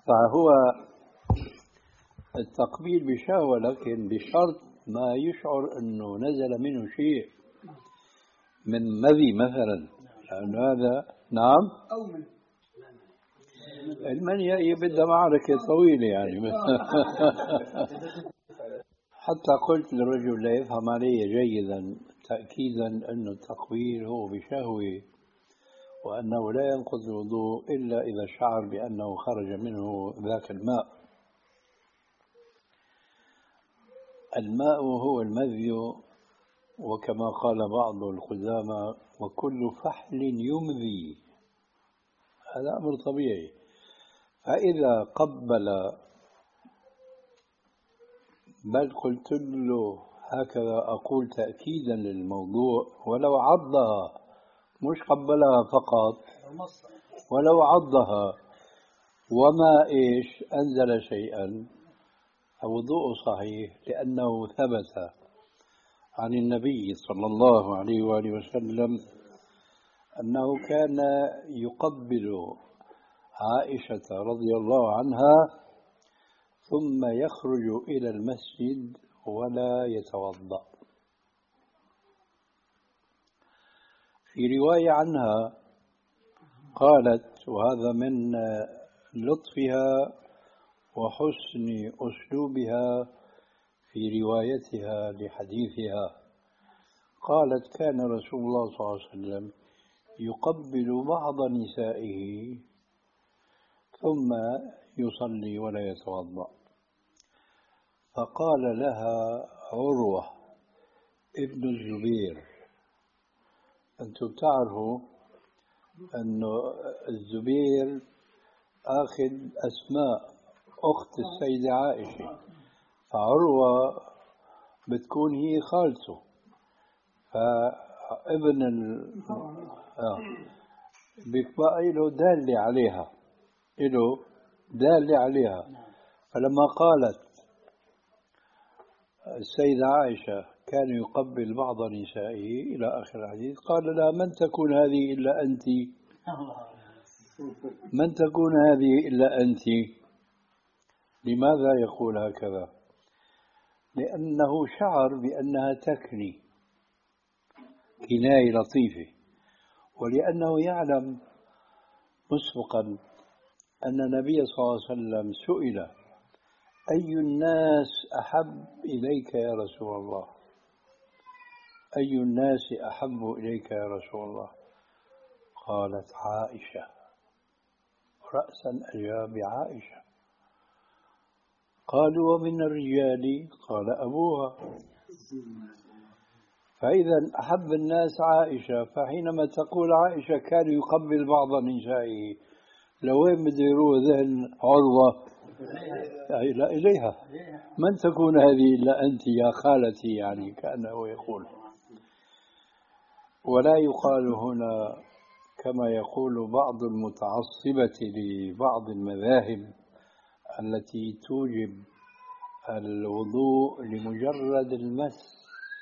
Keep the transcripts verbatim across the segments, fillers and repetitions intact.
فهو التقبيل بشهوة، لكن بشرط ما يشعر أنه نزل منه شيء من مذي مثلا، لأن هذا نعم المني بدها معركة طويلة يعني. حتى قلت للرجل لا يفهم علي جيدا تأكيدا أن التقبيل هو بشهوة، وأنه لا ينقض الوضوء إلا إذا شعر بأنه خرج منه ذاك الماء. الماء هو المذي، وكما قال بعض القدامى وكل فحل يمذي، هذا أمر طبيعي. فإذا قبل، بل قلت له هكذا أقول تأكيدا للموضوع، ولو عضها مش قبلها فقط، ولو عضها وما إيش أنزل شيئا الوضوء صحيح، لأنه ثبت عن النبي صلى الله عليه وآله وسلم أنه كان يقبل عائشة رضي الله عنها ثم يخرج إلى المسجد ولا يتوضأ. في رواية عنها قالت، وهذا من لطفها وحسن أسلوبها في روايتها لحديثها، قالت كان رسول الله صلى الله عليه وسلم يقبل بعض نسائه ثم يصلي ولا يتوضأ. فقال لها عروة ابن الزبير، أنتم تعرفوا أن الزبير أخذ أسماء أخت السيدة عائشة، فعروة بتكون هي خالته، فابن ال... آه. بيبقى له دالة عليها، له دالة عليها. فلما قالت السيدة عائشة كان يقبل بعض نسائه إلى آخر الحديث، قال لا، من تكون هذه إلا أنت، من تكون هذه إلا أنت. لماذا يقول هكذا؟ لأنه شعر بأنها تكني كناية لطيفة، ولأنه يعلم مسبقا أن النبي صلى الله عليه وسلم سئل أي الناس أحب إليك يا رسول الله، أي الناس أحب إليك يا رسول الله؟ قالت عائشة، رأسا أجاب عائشة. قالوا ومن الرجال؟ قال أبوها. فإذا أحب الناس عائشة، فحينما تقول عائشة كان يقبل بعض نسائه، لوين بده يروح ذهن عروة؟ لا إليها، من تكون هذه إلا أنت يا خالتي، يعني كأنه يقول. ولا يقال هنا كما يقول بعض المتعصبة لبعض المذاهب التي توجب الوضوء لمجرد المس،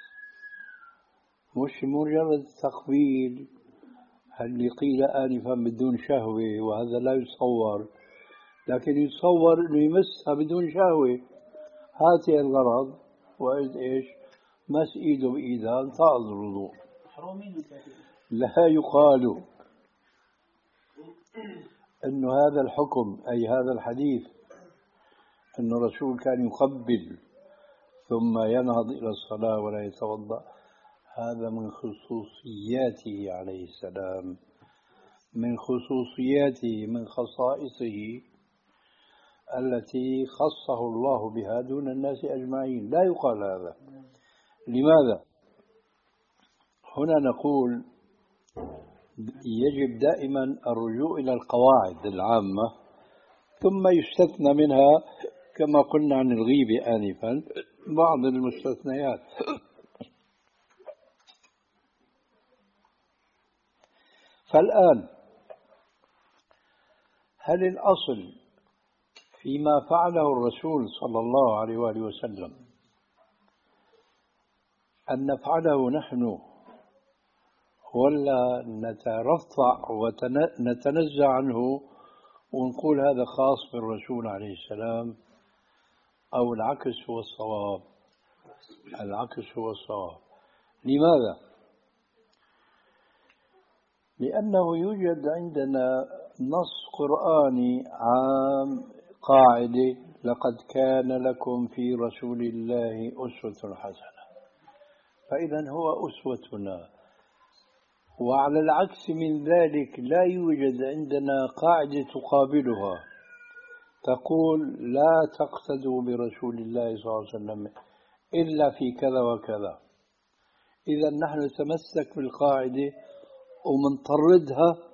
مش مجرد التقبيل، اللي قيل آنفا بدون شهوة، وهذا لا يتصور، لكن يتصور أنه يمسها بدون شهوة. هاتي الغرض، وإذ إيش مس إيده بإيدها انتقض الوضوء. لا يقال أن هذا الحكم أي هذا الحديث أن الرسول كان يقبل ثم ينهض إلى الصلاة ولا يتوضأ، هذا من خصوصياته عليه السلام، من خصوصياته، من خصائصه التي خصه الله بها دون الناس أجمعين. لا يقال هذا. لماذا؟ هنا نقول يجب دائما الرجوع إلى القواعد العامة، ثم يستثنى منها كما قلنا عن الغيبة آنفا بعض المستثنيات. فالآن هل الأصل فيما فعله الرسول صلى الله عليه وآله وسلم أن نفعله نحن، ولا نترفع ونتنزع عنه ونقول هذا خاص بالرسول عليه السلام، أو العكس هو الصواب. العكس هو الصواب. لماذا؟ لأنه يوجد عندنا نص قرآني عام، قاعدة: لقد كان لكم في رسول الله أسوة حسنة، فإذا هو أسوتنا. وعلى العكس من ذلك لا يوجد عندنا قاعدة تقابلها تقول لا تقتدوا برسول الله صلى الله عليه وسلم إلا في كذا وكذا. إذا نحن نتمسك بالقاعدة ومنطردها،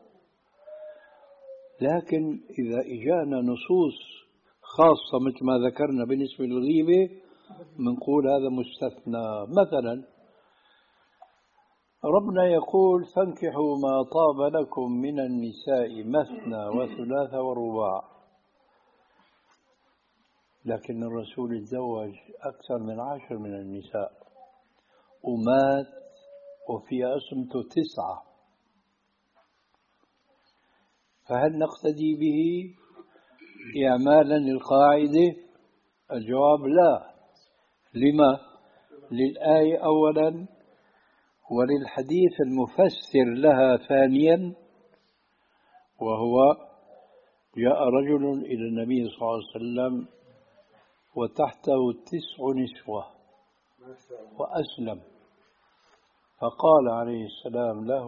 لكن إذا إجانا نصوص خاصة مثل ما ذكرنا بالنسبة للغيبة منقول هذا مستثنى. مثلا ربنا يقول: فانكحوا ما طاب لكم من النساء مثنى وثلاث ورباع، لكن الرسول تزوج أكثر من عشر من النساء ومات وفي أسمته تسعة، فهل نقتدي به إعمالا للقاعدة؟ الجواب لا. لما؟ للآية أولا، وللحديث المفسر لها ثانيا، وهو: جاء رجل إلى النبي صلى الله عليه وسلم وتحته تسع نسوة وأسلم، فقال عليه السلام له: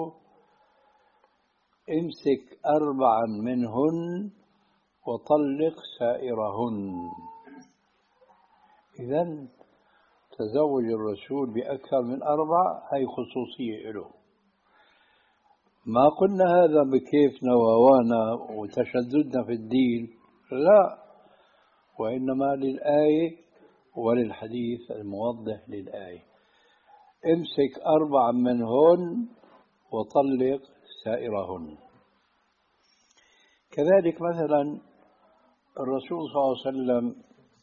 امسك أربعا منهن وطلق سائرهن. إذن تزوج الرسول بأكثر من أربع، هي خصوصية له. ما قلنا هذا بكيفنا ووانا وتشددنا في الدين، لا، وإنما للآية وللحديث الموضح للآية: امسك أربعا منهن وطلق سائرهن. كذلك مثلا الرسول صلى الله عليه وسلم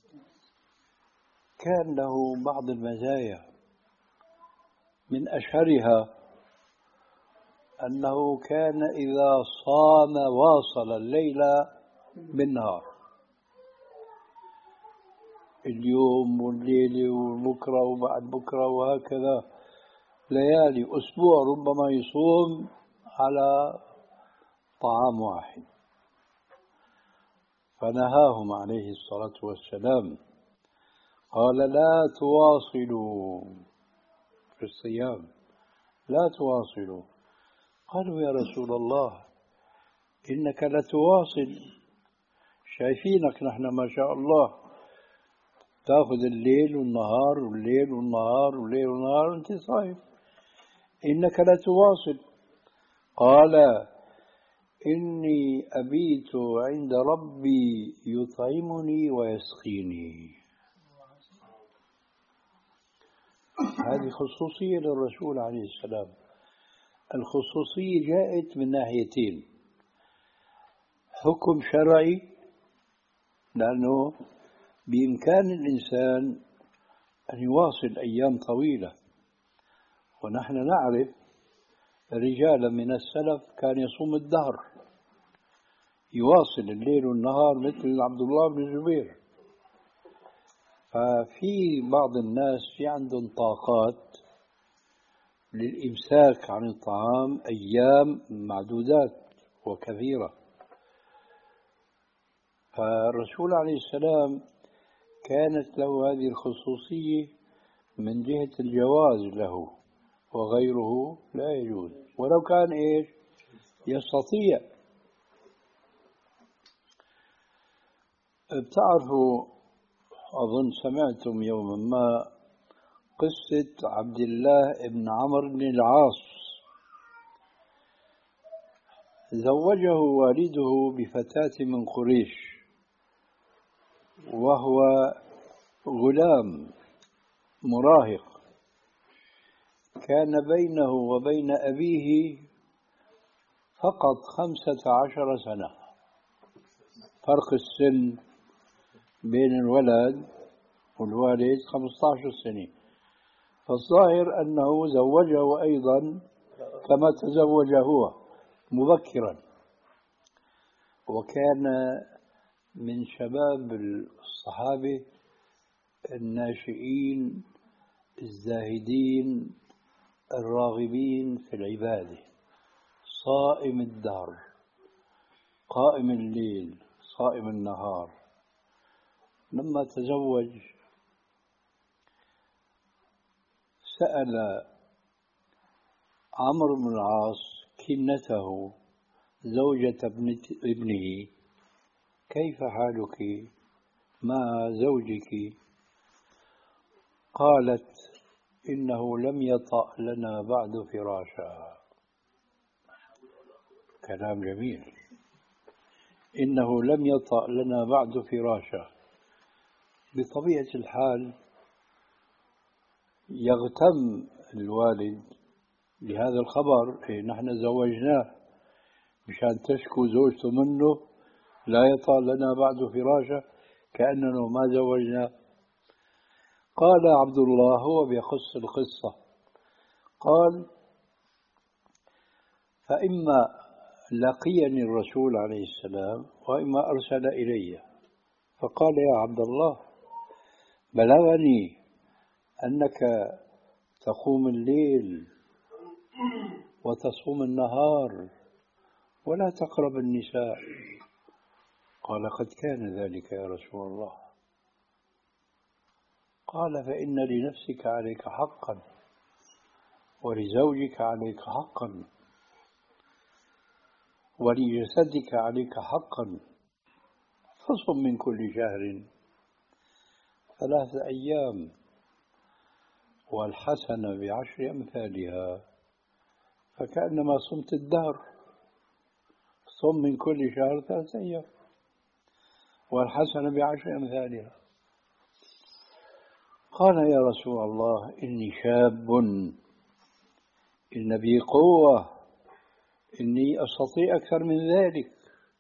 كان له بعض المزايا، من أشهرها أنه كان إذا صام واصل الليل بالنهار، اليوم والليلة وبكرة وبعد بكرة وهكذا ليالي، أسبوع ربما يصوم على طعام واحد. فنهاهم عليه الصلاة والسلام، قال: لا تواصلوا في الصيام، لا تواصلوا. قالوا: يا رسول الله إنك لتواصل، شايفينك نحن ما شاء الله تأخذ الليل والنهار والليل والنهار والليل والنهار وانت صايم، إنك لتواصل. قال: إني أبيت عند ربي يطعمني ويسقيني. هذه خصوصية للرسول عليه السلام. الخصوصية جاءت من ناحيتين: حكم شرعي، لأنه بإمكان الإنسان أن يواصل أيام طويلة، ونحن نعرف رجالا من السلف كان يصوم الدهر، يواصل الليل والنهار مثل عبد الله بن الزبير. ففي بعض الناس في عندهم طاقات للإمساك عن الطعام أيام معدودات وكثيرة. فالرسول عليه السلام كانت له هذه الخصوصية من جهة الجواز له، وغيره لا يجوز ولو كان إيش يستطيع. بتعرفوا، أظن سمعتم يوما ما قصة عبد الله بن عمرو بن العاص. زوجه والده بفتاة من قريش وهو غلام مراهق، كان بينه وبين أبيه فقط خمسة عشر سنة، فرق السن بين الولد والوالد خمسة عشر سنة. فالظاهر أنه زوجه أيضا كما تزوج هو مبكرا، وكان من شباب الصحابة الناشئين الزاهدين الراغبين في العبادة، صائم الدهر، قائم الليل، صائم النهار. لما تزوج سأل عمرو بن العاص كنته زوجة ابنه: كيف حالك مع زوجك؟ قالت: إنه لم يطأ لنا بعد فراشا. كلام جميل. إنه لم يطأ لنا بعد فراشا. بطبيعة الحال يغتم الوالد لهذا الخبر: إيه نحن زوجناه مشان تشكو زوجته منه لا يطأ لنا بعد فراشا، كأننا ما زوجناه. قال عبد الله هو بيخص القصة، قال: فإما لقيني الرسول عليه السلام وإما أرسل إلي، فقال: يا عبد الله، بلغني أنك تقوم الليل وتصوم النهار ولا تقرب النساء. قال: قد كان ذلك يا رسول الله. قال: فإن لنفسك عليك حقا ولزوجك عليك حقا ولجسدك عليك حقا، فصم من كل شهر ثلاثة أيام والحسنة بعشر أمثالها، فكأنما صمت الدهر. صم من كل شهر ثلاثة أيام والحسنة بعشر أمثالها. قال: يا رسول الله، إني شاب، إن بي قوة، إني أستطيع أكثر من ذلك.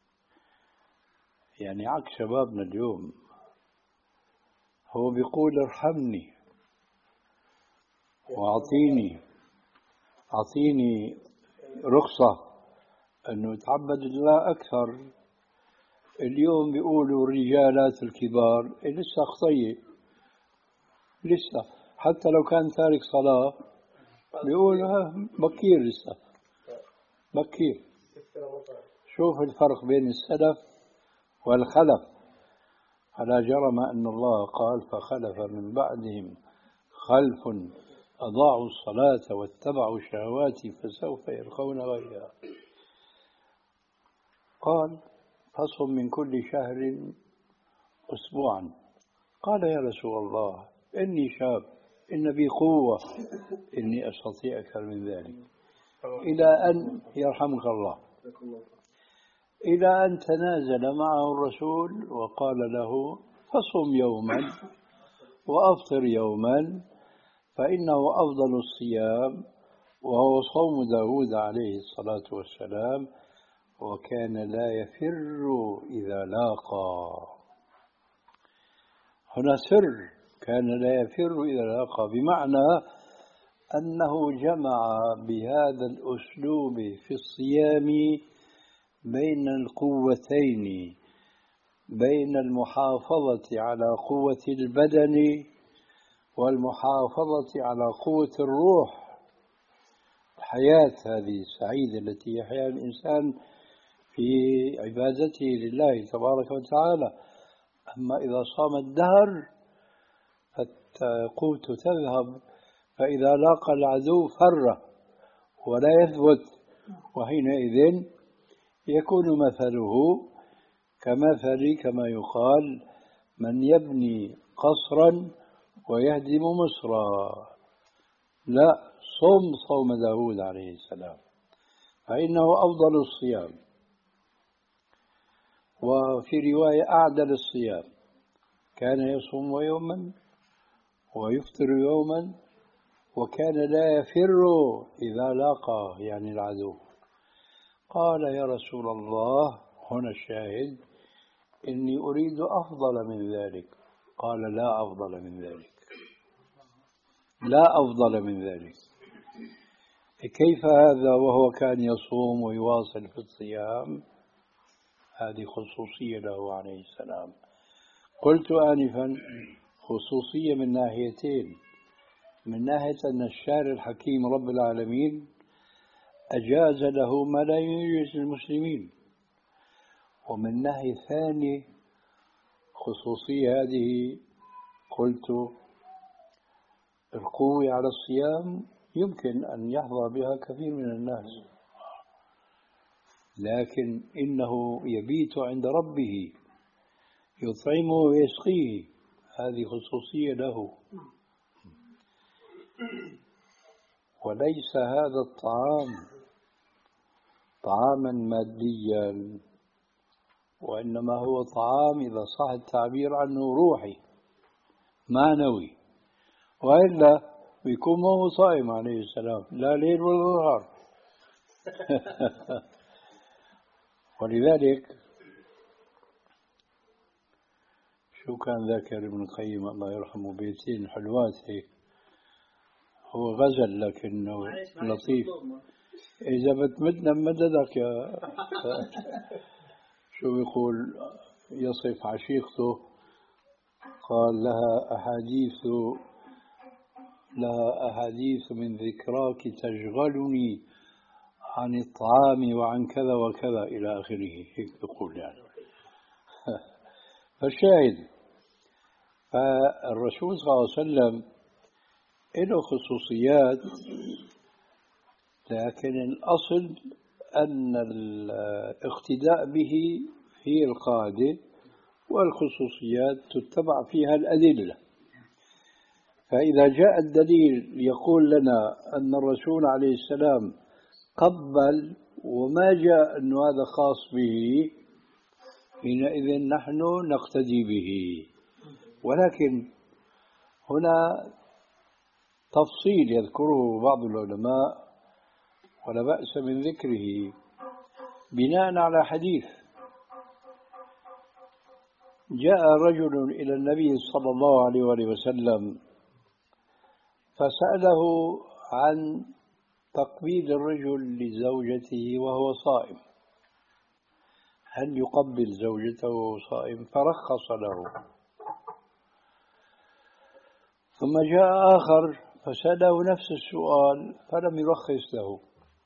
يعني عكس شبابنا اليوم. هو بيقول: ارحمني وأعطيني أعطيني رخصة أنه أتعبد الله أكثر. اليوم بيقولوا الرجالات الكبار لسه خطية، لسه حتى لو كان تارك صلاة بيقولوا بكير، لسه بكير. شوف الفرق بين السلف والخلف. فلا جرم أن الله قال: فخلف من بعدهم خلف أضاعوا الصلاة واتبعوا الشهوات فسوف يلقون غيا. قال: فصم من كل شهر أسبوعا. قال: يا رسول الله، إني شاب، إن بي قوة، إني أستطيع أكثر من ذلك. إلى أن يرحمك الله، إلى أن تنازل معه الرسول وقال له: فصم يوما وأفطر يوما، فإنه أفضل الصيام، وهو صوم داود عليه الصلاة والسلام، وكان لا يفر إذا لاقى. هنا سر، كان لا يفر إذا لاقى، بمعنى أنه جمع بهذا الأسلوب في الصيام بين القوتين، بين المحافظة على قوة البدن والمحافظة على قوة الروح، الحياة هذه السعيدة التي يحيا الإنسان في عبادته لله تبارك وتعالى. أما إذا صام الدهر فالقوت تذهب، فإذا لاقى العدو فر ولا يثبت، وحينئذ يكون مثله كمثل، كما يقال: من يبني قصرا ويهدم مصرا. لا، صم صوم داود عليه السلام، فإنه أفضل الصيام. وفي رواية: أعدل الصيام، كان يصوم يوما ويفطر يوما، وكان لا يفر إذا لاقى يعني العدو. قال: يا رسول الله، هنا الشاهد، إني أريد أفضل من ذلك. قال: لا أفضل من ذلك، لا أفضل من ذلك. كيف هذا وهو كان يصوم ويواصل في الصيام؟ هذه خصوصية له عليه السلام. قلت آنفا خصوصية من ناحيتين، من ناحية أن الشارع الحكيم رب العالمين أجاز له ما لا يجوز للمسلمين، ومن ناحية ثانية خصوصية هذه قلت القوة على الصيام يمكن أن يحظى بها كثير من الناس، لكن إنه يبيت عند ربه يطعمه ويسقيه، هذه خصوصية له. وليس هذا الطعام طعاما ماديا، وإنما هو طعام إذا صح التعبير عنه روحي معنوي، وإلا بيكون ما هو صائم عليه السلام لا ليل ولا نهار. ولذلك شو كان ذاكر ابن القيم الله يرحمه بيتين حلوات هيك، هو غزل لكنه لطيف. إذا بتمدنا مددك يا شو بيقول يصف عشيقته، قال لها أحاديث لها أحاديث من ذكراك تشغلني عن الطعام وعن كذا وكذا إلى آخره، هيك يقول يعني. فالشاهد فالرسول صلى الله عليه وسلم له خصوصيات، لكن الأصل أن الاقتداء به هي القاعدة، والخصوصيات تتبع فيها الأدلة. فإذا جاء الدليل يقول لنا أن الرسول عليه السلام قبل وما جاء أن هذا خاص به، حينئذ نحن نقتدي به. ولكن هنا تفصيل يذكره بعض العلماء ولا بأس من ذكره بناء على حديث. جاء رجل إلى النبي صلى الله عليه وآله وسلم فسأله عن تقبيل الرجل لزوجته وهو صائم، هل يقبل زوجته وهو صائم؟ فرخص له. ثم جاء آخر فسأله نفس السؤال فلم يرخص له.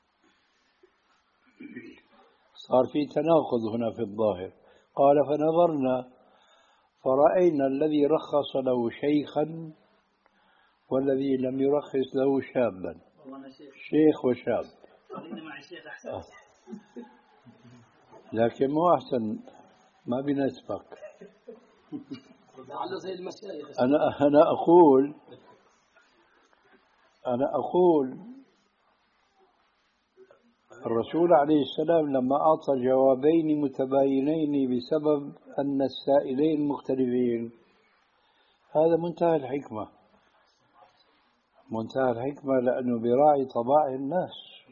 صار في تناقض هنا في الظاهر. قال فنظرنا فرأينا الذي رخص له شيخا والذي لم يرخص له شابا، شيخ وشاب. آه. لكن مو أحسن ما بنسبك. أنا أنا أقول أنا أقول الرسول عليه السلام لما أعطى جوابين متباينين بسبب أن السائلين مختلفين، هذا منتهى الحكمة، منتهى الحكمة، لأنه براعي طباع الناس.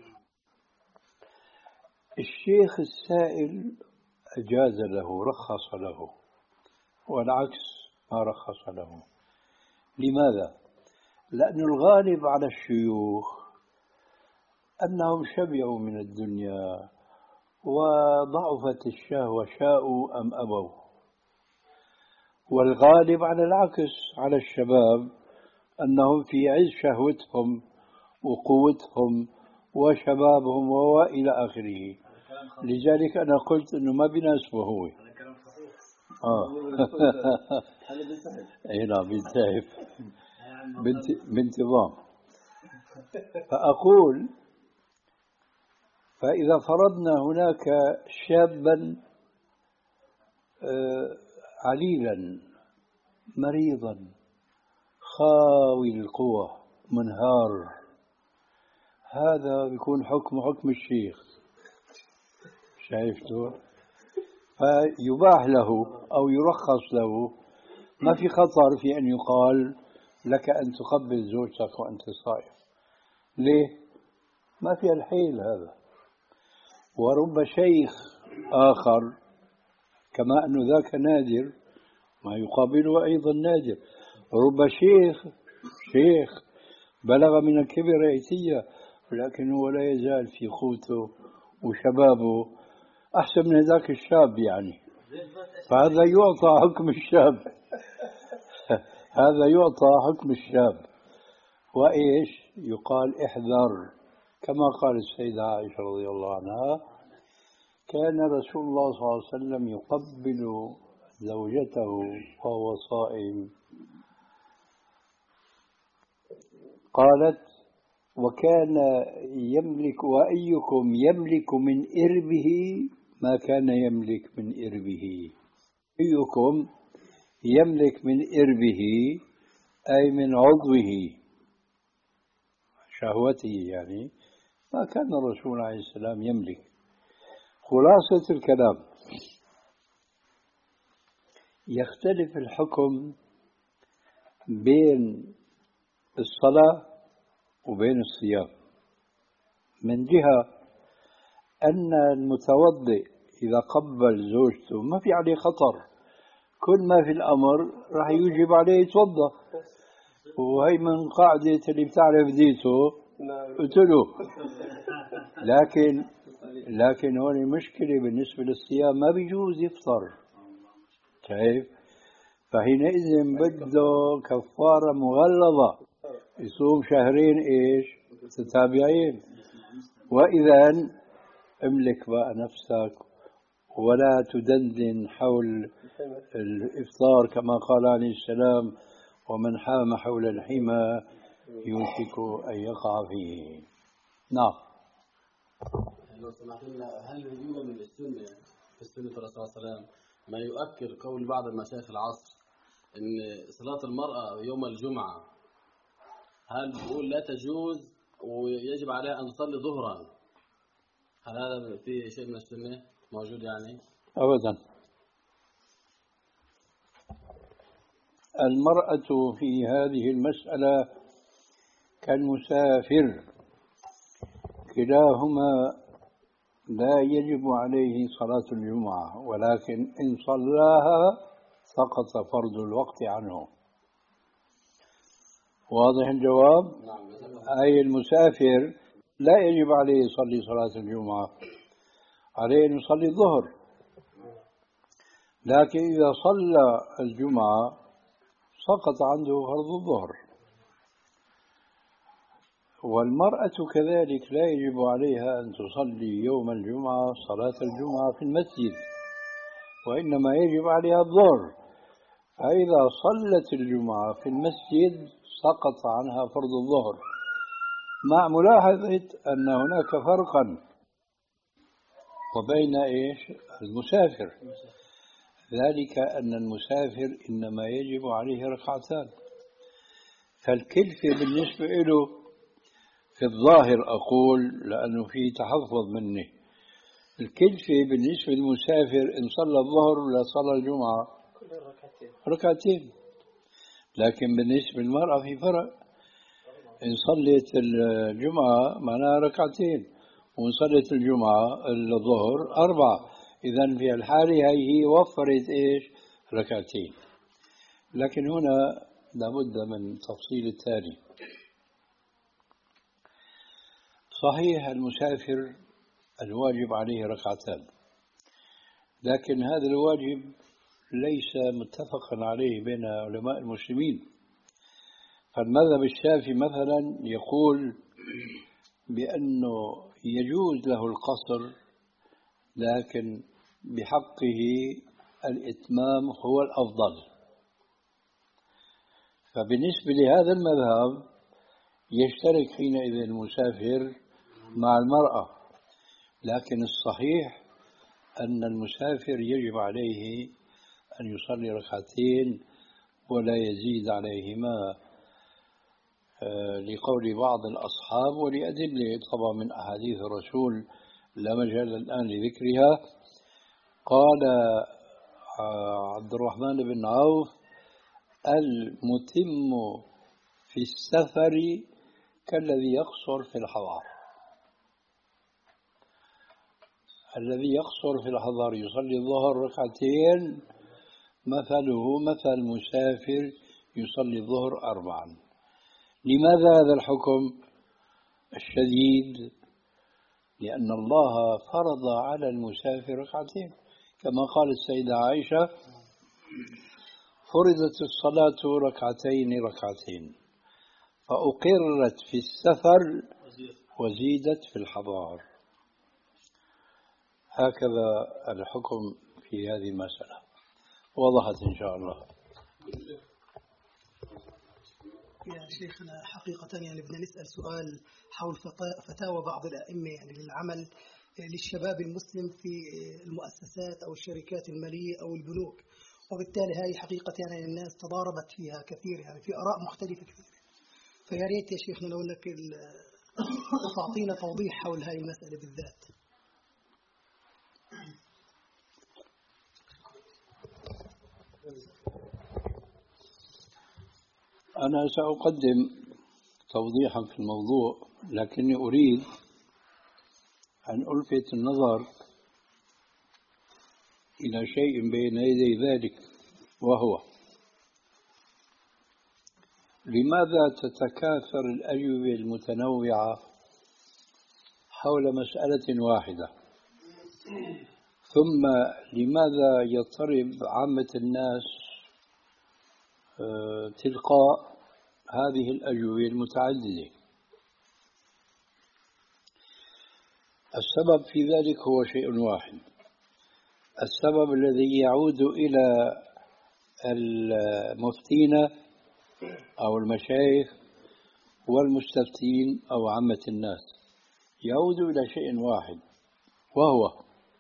الشيخ السائل أجاز له، رخص له، والعكس ما رخص له. لماذا؟ لأن الغالب على الشيوخ أنهم شبعوا من الدنيا وضعفت الشهوة شاءوا أم أبوا، والغالب على العكس على الشباب أنهم في عز شهوتهم وقوتهم وشبابهم وإلى آخره. لذلك أنا قلت أنه ما بيناسبه هو. آه. إيه لا بنتهب بانتظام. فأقول فإذا فرضنا هناك شابا عليلا مريضا خاوي القوى منهار، هذا بيكون حكم حكم الشيخ، شايفته؟ فيباح له أو يرخص له، ما في خطر في أن يقال لك أن تقبل زوجتك وأنت صائم. ليه؟ ما في الحيل هذا. ورب شيخ آخر كما أنه ذاك نادر ما يقابله أيضا نادر. رب شيخ شيخ بلغ من الكبر عتية، لكن هو لا يزال في قوته وشبابه، أحسن من هذاك الشاب يعني، فهذا يعطى حكم الشاب. هذا يعطى حكم الشاب. وإيش يقال؟ احذر، كما قال السيدة عائشة رضي الله عنها: كان رسول الله صلى الله عليه وسلم يقبل زوجته وهو صائم. قالت: وكان يملك وأيكم يملك من إربه ما كان يملك من إربه. أيكم يملك من إربه أي من عضوه شهوته، يعني ما كان الرسول عليه السلام يملك. خلاصة الكلام: يختلف الحكم بين الصلاة وبين الصيام من جهة أن المتوضئ إذا قبل زوجته ما في عليه خطر، كل ما في الأمر راح يجب عليه يتوضأ، وهي من قاعدة اللي بتعرف ديته قلت له. لكن لكن هون المشكلة بالنسبة للصيام ما بيجوز يفطر، كيف؟ فحينئذ بده كفارة مغلظة، يصوم شهرين ايش متتابعين. وإذا املك بقى نفسك ولا تدندن حول الإفطار، كما قال عليه السلام: ومن حام حول الحمى يوشك أن يقع فيه. نعم. لو سمحت لنا، هل يوجد من السنة في السنة الرسول صلى الله عليه وسلم ما يؤكد قول بعض المشايخ العصر إن صلاة المرأة يوم الجمعة هل بيقول لا تجوز ويجب عليها أن تصلي ظهرا؟ هل هذا في شيء من السنة موجود يعني؟ أبدا. المرأة في هذه المسألة كالمسافر، كلاهما لا يجب عليه صلاة الجمعة، ولكن إن صلاها سقط فرض الوقت عنه. واضح الجواب؟ أي المسافر لا يجب عليه يصلي صلاة الجمعة، عليه أن يصلي الظهر، لكن إذا صلى الجمعة سقط عنده فرض الظهر. والمرأة كذلك لا يجب عليها أن تصلي يوم الجمعة صلاة الجمعة في المسجد، وإنما يجب عليها الظهر، فإذا صلت الجمعة في المسجد سقط عنها فرض الظهر، مع ملاحظة أن هناك فرقا وبين إيش المسافر، ذلك أن المسافر إنما يجب عليه ركعتان، فالكلفة بالنسبة له في الظاهر أقول لأنه في تحفظ مني، الكلفة بالنسبة للمسافر إن صلى الظهر ولا صلى الجمعة ركعتين، لكن بالنسبة للمرأة في فرق، إن صليت الجمعة معناها ركعتين، وإن صليت الجمعة الظهر أربعة، إذن في الحالة هي وفرت إيش ركعتين. لكن هنا لابد من تفصيل التالي: صحيح المسافر الواجب عليه ركعتان، لكن هذا الواجب ليس متفقا عليه بين علماء المسلمين. فالمذهب الشافعي مثلا يقول بأنه يجوز له القصر، لكن بحقه الإتمام هو الأفضل. فبالنسبة لهذا المذهب يشترك حينئذ المسافر مع المرأة، لكن الصحيح أن المسافر يجب عليه أن يصلي ركعتين ولا يزيد عليهما، لقول بعض الأصحاب ولأدلة طبعا من أحاديث الرسول لا مجال الآن لذكرها. قال عبد الرحمن بن عوف: المتم في السفر كالذي يقصر في الحضر. الذي يقصر في الحضر يصلي الظهر ركعتين مثله مثل مسافر يصلي الظهر أربعا. لماذا هذا الحكم الشديد؟ لأن الله فرض على المسافر ركعتين، كما قال السيدة عائشة: فرضت الصلاة ركعتين ركعتين، فأقرت في السفر وزيدت في الحضار. هكذا الحكم في هذه المسألة، وضحت إن شاء الله. يا شيخنا حقيقة يعني بدنا نسأل سؤال حول فتاوى بعض الأئمة يعني للعمل للشباب المسلم في المؤسسات أو الشركات المالية أو البنوك، وبالتالي هاي حقيقة يعني الناس تضاربت فيها كثير، يعني في آراء مختلفة كثير. فيا ريت يا شيخنا لو لك تعطينا توضيح حول هاي المسألة بالذات. أنا سأقدم توضيحا في الموضوع، لكني أريد أن ألفت النظر إلى شيء بين يدي ذلك، وهو: لماذا تتكاثر الأجوبة المتنوعة حول مسألة واحدة؟ ثم لماذا يضطرب عامة الناس تلقاء هذه الأجوبة المتعددة؟ السبب في ذلك هو شيء واحد، السبب الذي يعود إلى المفتين أو المشايخ والمستفتين أو عامة الناس، يعود إلى شيء واحد، وهو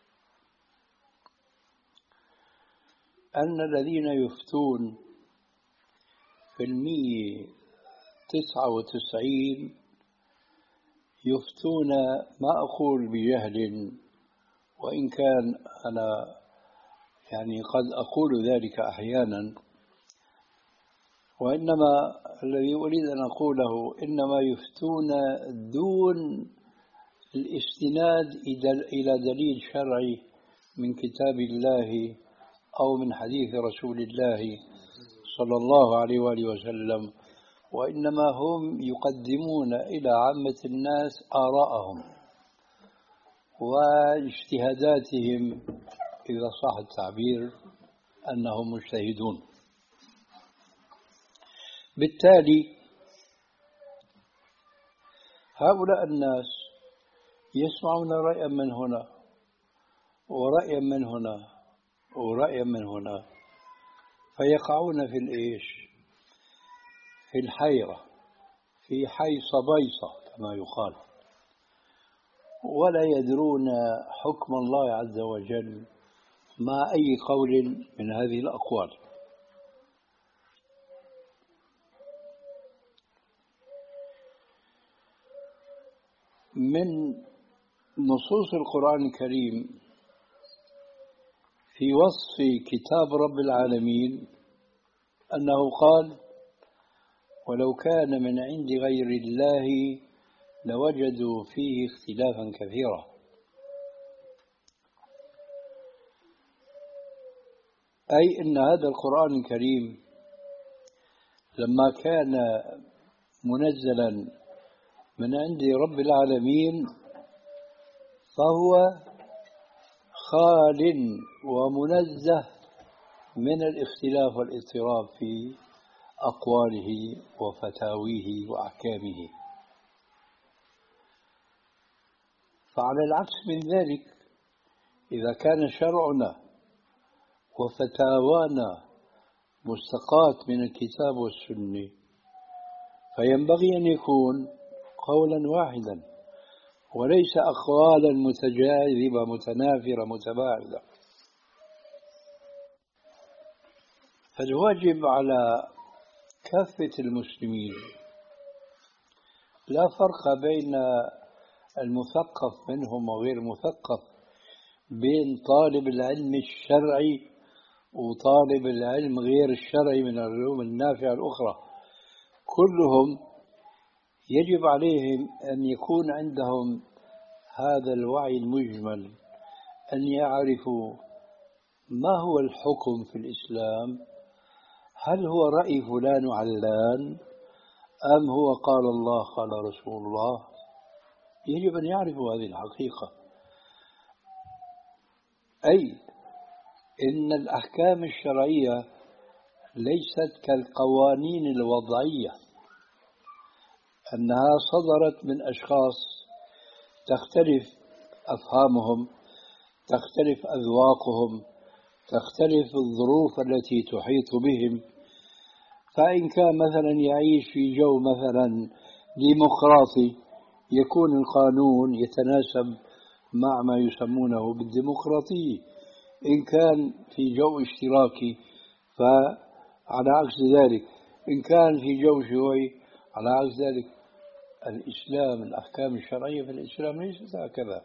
أن الذين يفتون في المية تسعة وتسعين يفتون، ما أقول بجهل، وإن كان أنا يعني قد أقول ذلك أحيانا، وإنما الذي أريد أن أقوله إنما يفتون دون الاستناد إلى دليل شرعي من كتاب الله أو من حديث رسول الله صلى الله عليه وآله وسلم، وإنما هم يقدمون إلى عامة الناس آراءهم واجتهاداتهم، إذا صح التعبير أنهم مجتهدون. بالتالي هؤلاء الناس يسمعون رأيا من هنا ورأيا من هنا ورأيا من هنا، فيقعون في الإيش؟ في الحيرة، في حيص بيصة كما يقال، ولا يدرون حكم الله عز وجل مع أي قول من هذه الأقوال. من نصوص القرآن الكريم في وصف كتاب رب العالمين أنه قال: ولو كان من عند غير الله لوجدوا فيه اختلافا كثيرا. أي أن هذا القرآن الكريم لما كان منزلا من عند رب العالمين فهو خال ومنزه من الاختلاف والاضطراب في أقواله وفتاويه وأحكامه. فعلى العكس من ذلك، إذا كان شرعنا وفتاوانا مستقاة من الكتاب والسنة، فينبغي أن يكون قولا واحدا وليس أقوالا متجاذبة متنافرة متباعدة. فالواجب على كافة المسلمين، لا فرق بين المثقف منهم وغير المثقف، بين طالب العلم الشرعي وطالب العلم غير الشرعي من العلوم النافعة الأخرى، كلهم يجب عليهم أن يكون عندهم هذا الوعي المجمل، أن يعرفوا ما هو الحكم في الإسلام، هل هو رأي فلان وعلان أم هو قال الله قال رسول الله. يجب أن يعرفوا هذه الحقيقة، أي إن الأحكام الشرعية ليست كالقوانين الوضعية، أنها صدرت من أشخاص تختلف أفهامهم، تختلف أذواقهم، تختلف الظروف التي تحيط بهم. فإن كان مثلا يعيش في جو مثلا ديمقراطي يكون القانون يتناسب مع ما يسمونه بالديمقراطية. إن كان في جو اشتراكي فعلى عكس ذلك، إن كان في جو شيوعي على عكس ذلك. الإسلام الأحكام الشرعية في الإسلام ليست هكذا.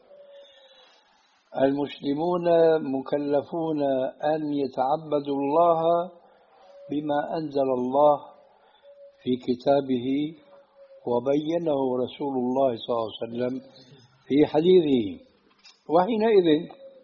المسلمون مكلفون أن يتعبدوا الله بما أنزل الله في كتابه وبينه رسول الله صلى الله عليه وسلم في حديثه. وحينئذ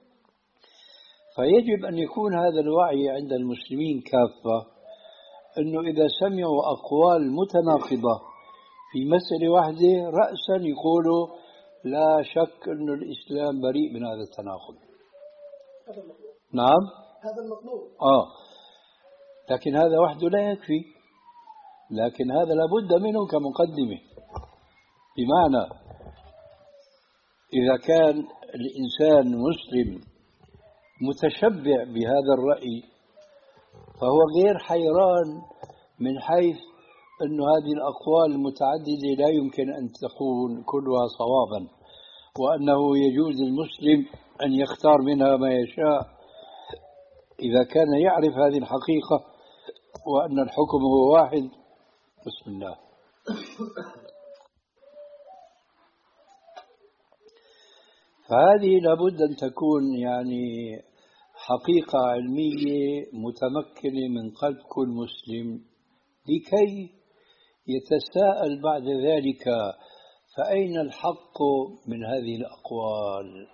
فيجب أن يكون هذا الوعي عند المسلمين كافة، أنه إذا سمعوا أقوال متناقضة في مسألة واحدة رأسا يقولوا لا شك أن الإسلام بريء من هذا التناقض. هذا المطلوب. نعم هذا المطلوب. آه لكن هذا وحده لا يكفي، لكن هذا لابد منه كمقدمة. بمعنى إذا كان الإنسان مسلم متشبع بهذا الرأي فهو غير حيران من حيث أن هذه الأقوال المتعددة لا يمكن أن تكون كلها صوابا، وأنه يجوز للمسلم أن يختار منها ما يشاء إذا كان يعرف هذه الحقيقة وأن الحكم هو واحد. بسم الله. فهذه لابد أن تكون يعني حقيقة علمية متمكنة من قلب كل مسلم، لكي يتساءل بعد ذلك فأين الحق من هذه الأقوال.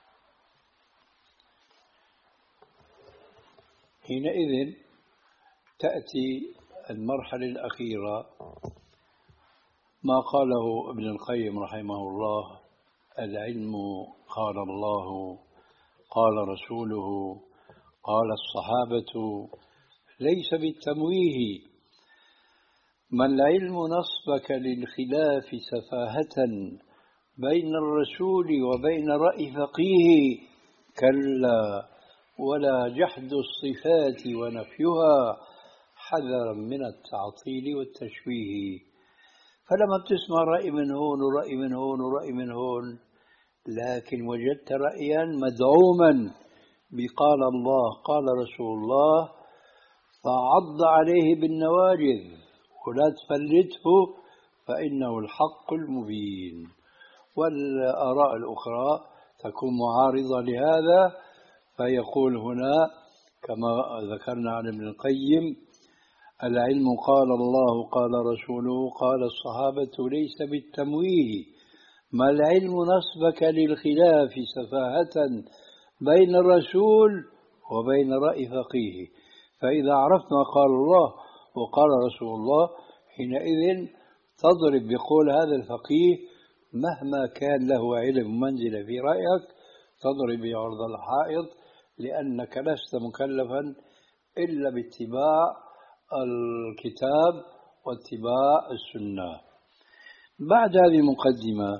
حينئذ تأتي المرحلة الأخيرة، ما قاله ابن القيم رحمه الله: العلم قال الله قال رسوله قال الصحابة ليس بالتمويه، ما العلم نصبك للخلاف سفاهة بين الرسول وبين رأي فقيه، كلا ولا جحد الصفات ونفيها حذرا من التعطيل والتشويه. فلما بتسمع رأي من هون ورأي من هون ورأي من هون، لكن وجدت رأيا مدعوما بقال الله قال رسول الله فعض عليه بالنواجذ ولا تفلته، فإنه الحق المبين. والآراء الأخرى تكون معارضة لهذا، فيقول هنا كما ذكرنا عن ابن القيم: العلم قال الله قال رسوله قال الصحابة ليس بالتمويه، ما العلم نصبك للخلاف سفاهة بين الرسول وبين رأي فقيه. فإذا عرفت ما قال الله وقال رسول الله حينئذ تضرب بقول هذا الفقيه مهما كان له علم ومنزلة في رأيك، تضرب بعرض الحائط، لأنك لست مكلفا إلا باتباع الكتاب واتباع السنة. بعد هذه المقدمة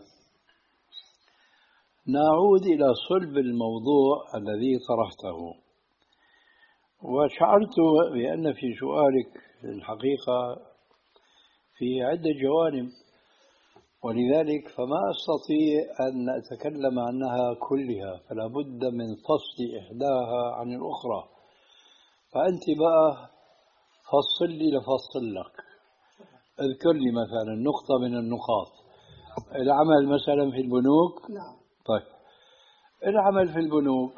نعود إلى صلب الموضوع الذي طرحته. وشعرت بأن في سؤالك الحقيقة في عدة جوانب، ولذلك فما أستطيع أن أتكلم عنها كلها، فلا بد من فصل إحداها عن الأخرى. فأنت بقى فصل لي لفصل لك. اذكر لي مثلا نقطة من النقاط. العمل مثلا في البنوك. نعم. طيب العمل في البنوك،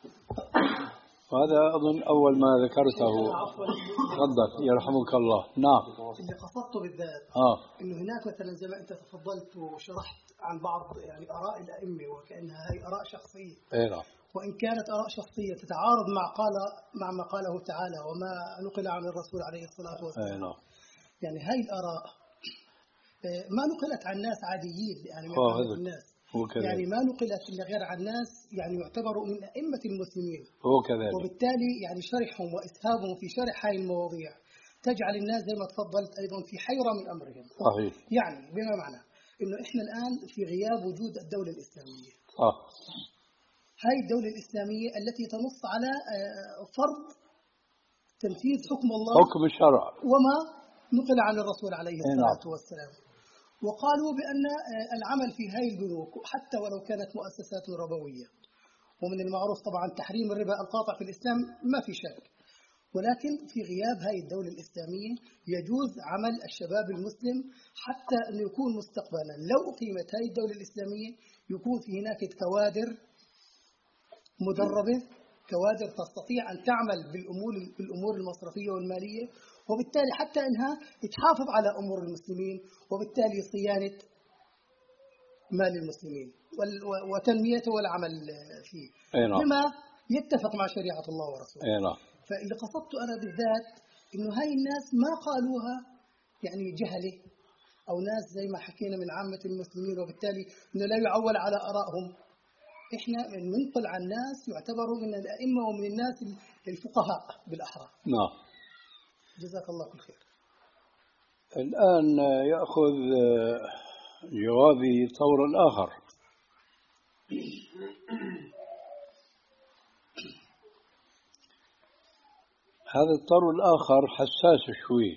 وهذا أظن أول ما ذكرته. تفضل يرحمك الله. نعم. اللي قصدته بالذات آه. إنه هناك مثلا زي ما أنت تفضلت وشرحت عن بعض يعني آراء الأئمة وكأنها هي آراء شخصية. إيه نعم. وإن كانت آراء شخصية تتعارض مع قال مع ما قاله تعالى وما نقل عن الرسول عليه الصلاة والسلام. إيه نعم. يعني هاي الآراء ما نقلت عن ناس عاديين، يعني من آه الناس. وكذلك. يعني ما نقلت إلا غير عن الناس يعني يعتبروا من أئمة المسلمين، وكذلك. وبالتالي يعني شرحهم وإسهابهم في شرح هذه المواضيع تجعل الناس زي ما تفضلت أيضا في حيرة من أمرهم. صحيح. يعني بما معنى إنه إحنا الآن في غياب وجود الدولة الإسلامية. صح. هاي الدولة الإسلامية التي تنص على فرض تنفيذ حكم الله، حكم الشرع وما نقل عن الرسول عليه الصلاة والسلام. وقالوا بأن العمل في هاي البنوك حتى ولو كانت مؤسسات ربوية، ومن المعروف طبعا تحريم الربا القاطع في الإسلام ما في شك، ولكن في غياب هاي الدولة الإسلامية يجوز عمل الشباب المسلم حتى أن يكون مستقبلا لو أقيمت هاي الدولة الإسلامية يكون في هناك كوادر مدربة، كوادر تستطيع أن تعمل بالأمور بالأمور المصرفية والمالية، وبالتالي حتى إنها تحافظ على أمور المسلمين، وبالتالي صيانة مال المسلمين وتنميته والعمل فيه بما يتفق مع شريعة الله ورسوله. فاللي قصدت أنا بالذات إنه هاي الناس ما قالوها يعني جهلة أو ناس زي ما حكينا من عامة المسلمين، وبالتالي إنه لا يعول على آرائهم. إحنا ننقل عن الناس يعتبروا من الأئمة ومن الناس الفقهاء بالأحرى. نعم. جزاك الله كل خير. الآن يأخذ جوابي طور آخر. هذا الطور الآخر حساس شوي،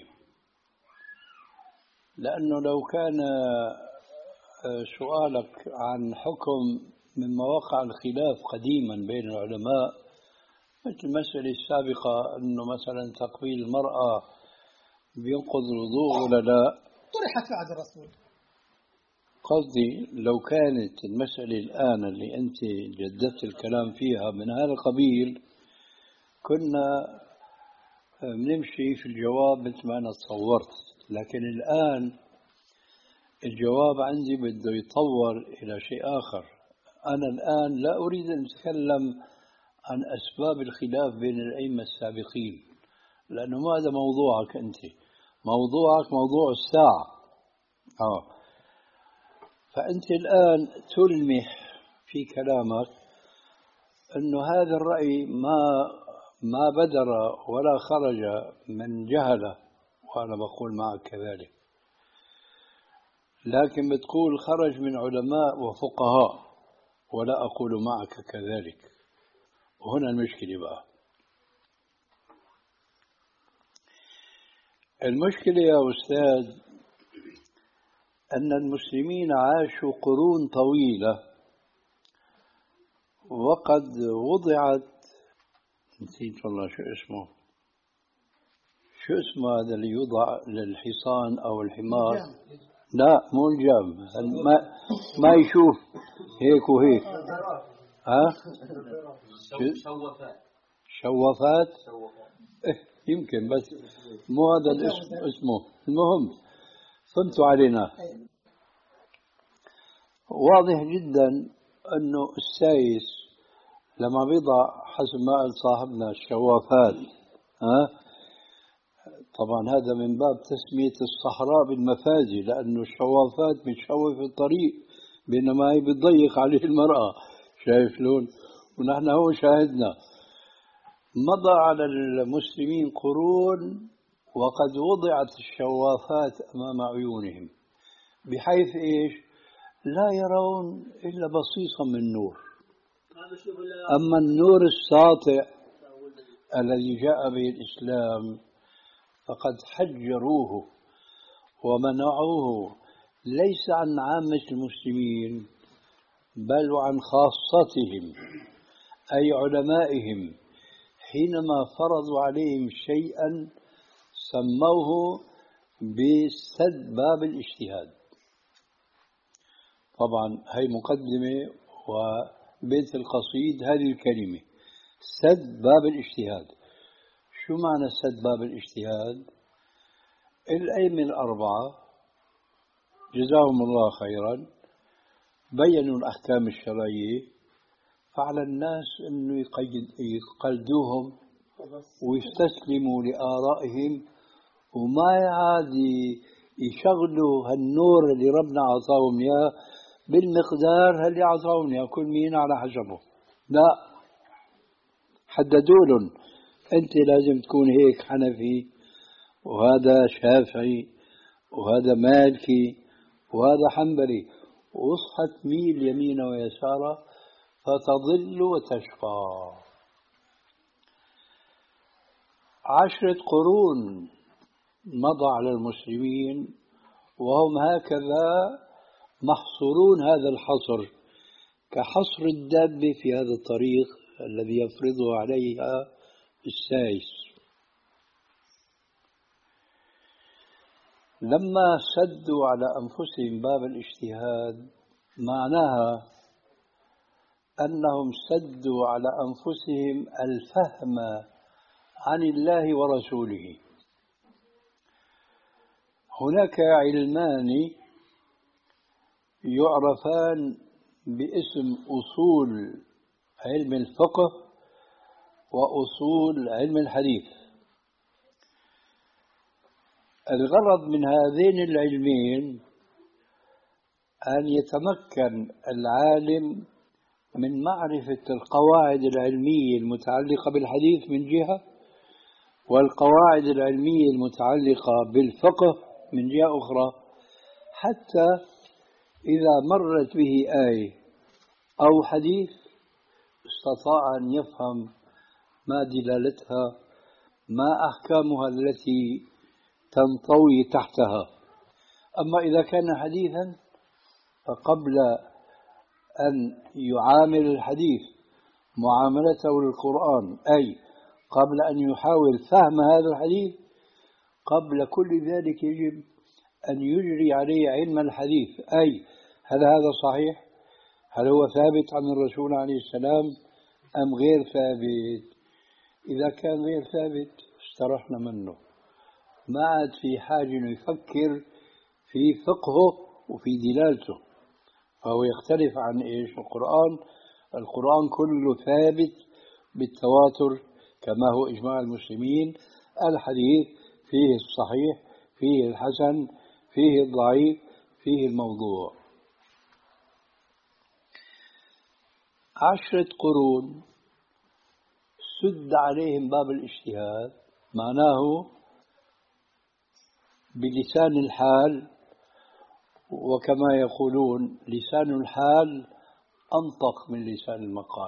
لأنه لو كان سؤالك عن حكم من مواقع الخلاف قديما بين العلماء مثل المسألة السابقة أنه مثلا تقبيل المرأة بينقض الوضوء ولا لا، طرحت بعد الرسول. قصدي لو كانت المسألة الآن اللي أنت جددت الكلام فيها من هذا القبيل كنا بنمشي في الجواب مثل ما أنا تصورت، لكن الآن الجواب عندي بده يتطور إلى شيء آخر. أنا الآن لا أريد أن أتكلم عن أسباب الخلاف بين الأئمة السابقين، لأنه ما هذا موضوعك أنت، موضوعك موضوع الساعة. آه. فأنت الآن تلمح في كلامك أنه هذا الرأي ما ما بدر ولا خرج من جهلة، وأنا بقول معك كذلك، لكن بتقول خرج من علماء وفقهاء، ولا أقول معك كذلك. وهنا المشكلة بقى. المشكلة يا أستاذ أن المسلمين عاشوا قرون طويلة وقد وضعت، نسيت والله شو اسمه، شو اسمه هذا اللي يوضع للحصان أو الحمار؟ الجام. لا مو الجام، ما, ما يشوف هيك وهيك. ها؟ شوفات. شوفات؟ إيه يمكن، بس مو هذا الاسم اسمه. المهم فهمتوا علينا. واضح جدا أنه السايس لما بيضع حسب ما قال صاحبنا الشوافات، ها، طبعا هذا من باب تسمية الصحراء بالمفازي، لأنه الشوافات بتشوف الطريق بينما هي بتضيق عليه المرأة. شايف لون؟ ونحن هو شاهدنا. مضى على المسلمين قرون وقد وضعت الشوافات أمام عيونهم بحيث إيش؟ لا يرون إلا بصيصا من نور. أما النور الساطع الذي جاء به الإسلام فقد حجروه ومنعوه ليس عن عامة المسلمين بل عن خاصتهم أي علمائهم، حينما فرضوا عليهم شيئا سموه بسد باب الاجتهاد. طبعا هي مقدمة وبيت القصيد هذه الكلمة سد باب الاجتهاد. شو معنى سد باب الاجتهاد؟ الأئمة الأربعة جزاهم الله خيرا بينوا الأحكام الشرعية، فعلى الناس أنه يقلدوهم ويستسلموا لآرائهم وما عاد يشغلوا هالنور اللي ربنا عطاهم إياه بالمقدار اللي أعطوني، كل مين على حسبه. لا، حددوا لهم أنت لازم تكون هيك حنفي، وهذا شافعي، وهذا مالكي، وهذا حنبلي، واصحى تميل يمينا ويسارا فتضل وتشقى. عشرة قرون مضى على المسلمين وهم هكذا محصورون هذا الحصر، كحصر الدابة في هذا الطريق الذي يفرضه عليها السائس. لما سدوا على أنفسهم باب الاجتهاد معناها أنهم سدوا على أنفسهم الفهم عن الله ورسوله. هناك علمان يعرفان باسم أصول علم الفقه وأصول علم الحديث. الغرض من هذين العلمين أن يتمكن العالم من معرفة القواعد العلمية المتعلقة بالحديث من جهة، والقواعد العلمية المتعلقة بالفقه من جهة أخرى، حتى إذا مرت به آية أو حديث استطاع أن يفهم ما دلالتها، ما أحكامها التي تنطوي تحتها. أما إذا كان حديثا فقبل أن يعامل الحديث معاملته للقرآن، أي قبل أن يحاول فهم هذا الحديث، قبل كل ذلك يجب أن يجري عليه علم الحديث، أي هل هذا صحيح؟ هل هو ثابت عن الرسول عليه السلام أم غير ثابت؟ إذا كان غير ثابت استرحنا منه، ما عاد في حاجة أن يفكر في فقهه وفي دلالته، فهو يختلف عن إيش؟ القرآن. القرآن كله ثابت بالتواتر كما هو إجماع المسلمين. الحديث فيه الصحيح، فيه الحسن، فيه الضعيف، فيه الموضوع. عشرة قرون سد عليهم باب الاجتهاد، معناه بلسان الحال، وكما يقولون لسان الحال أنطق من لسان المقال.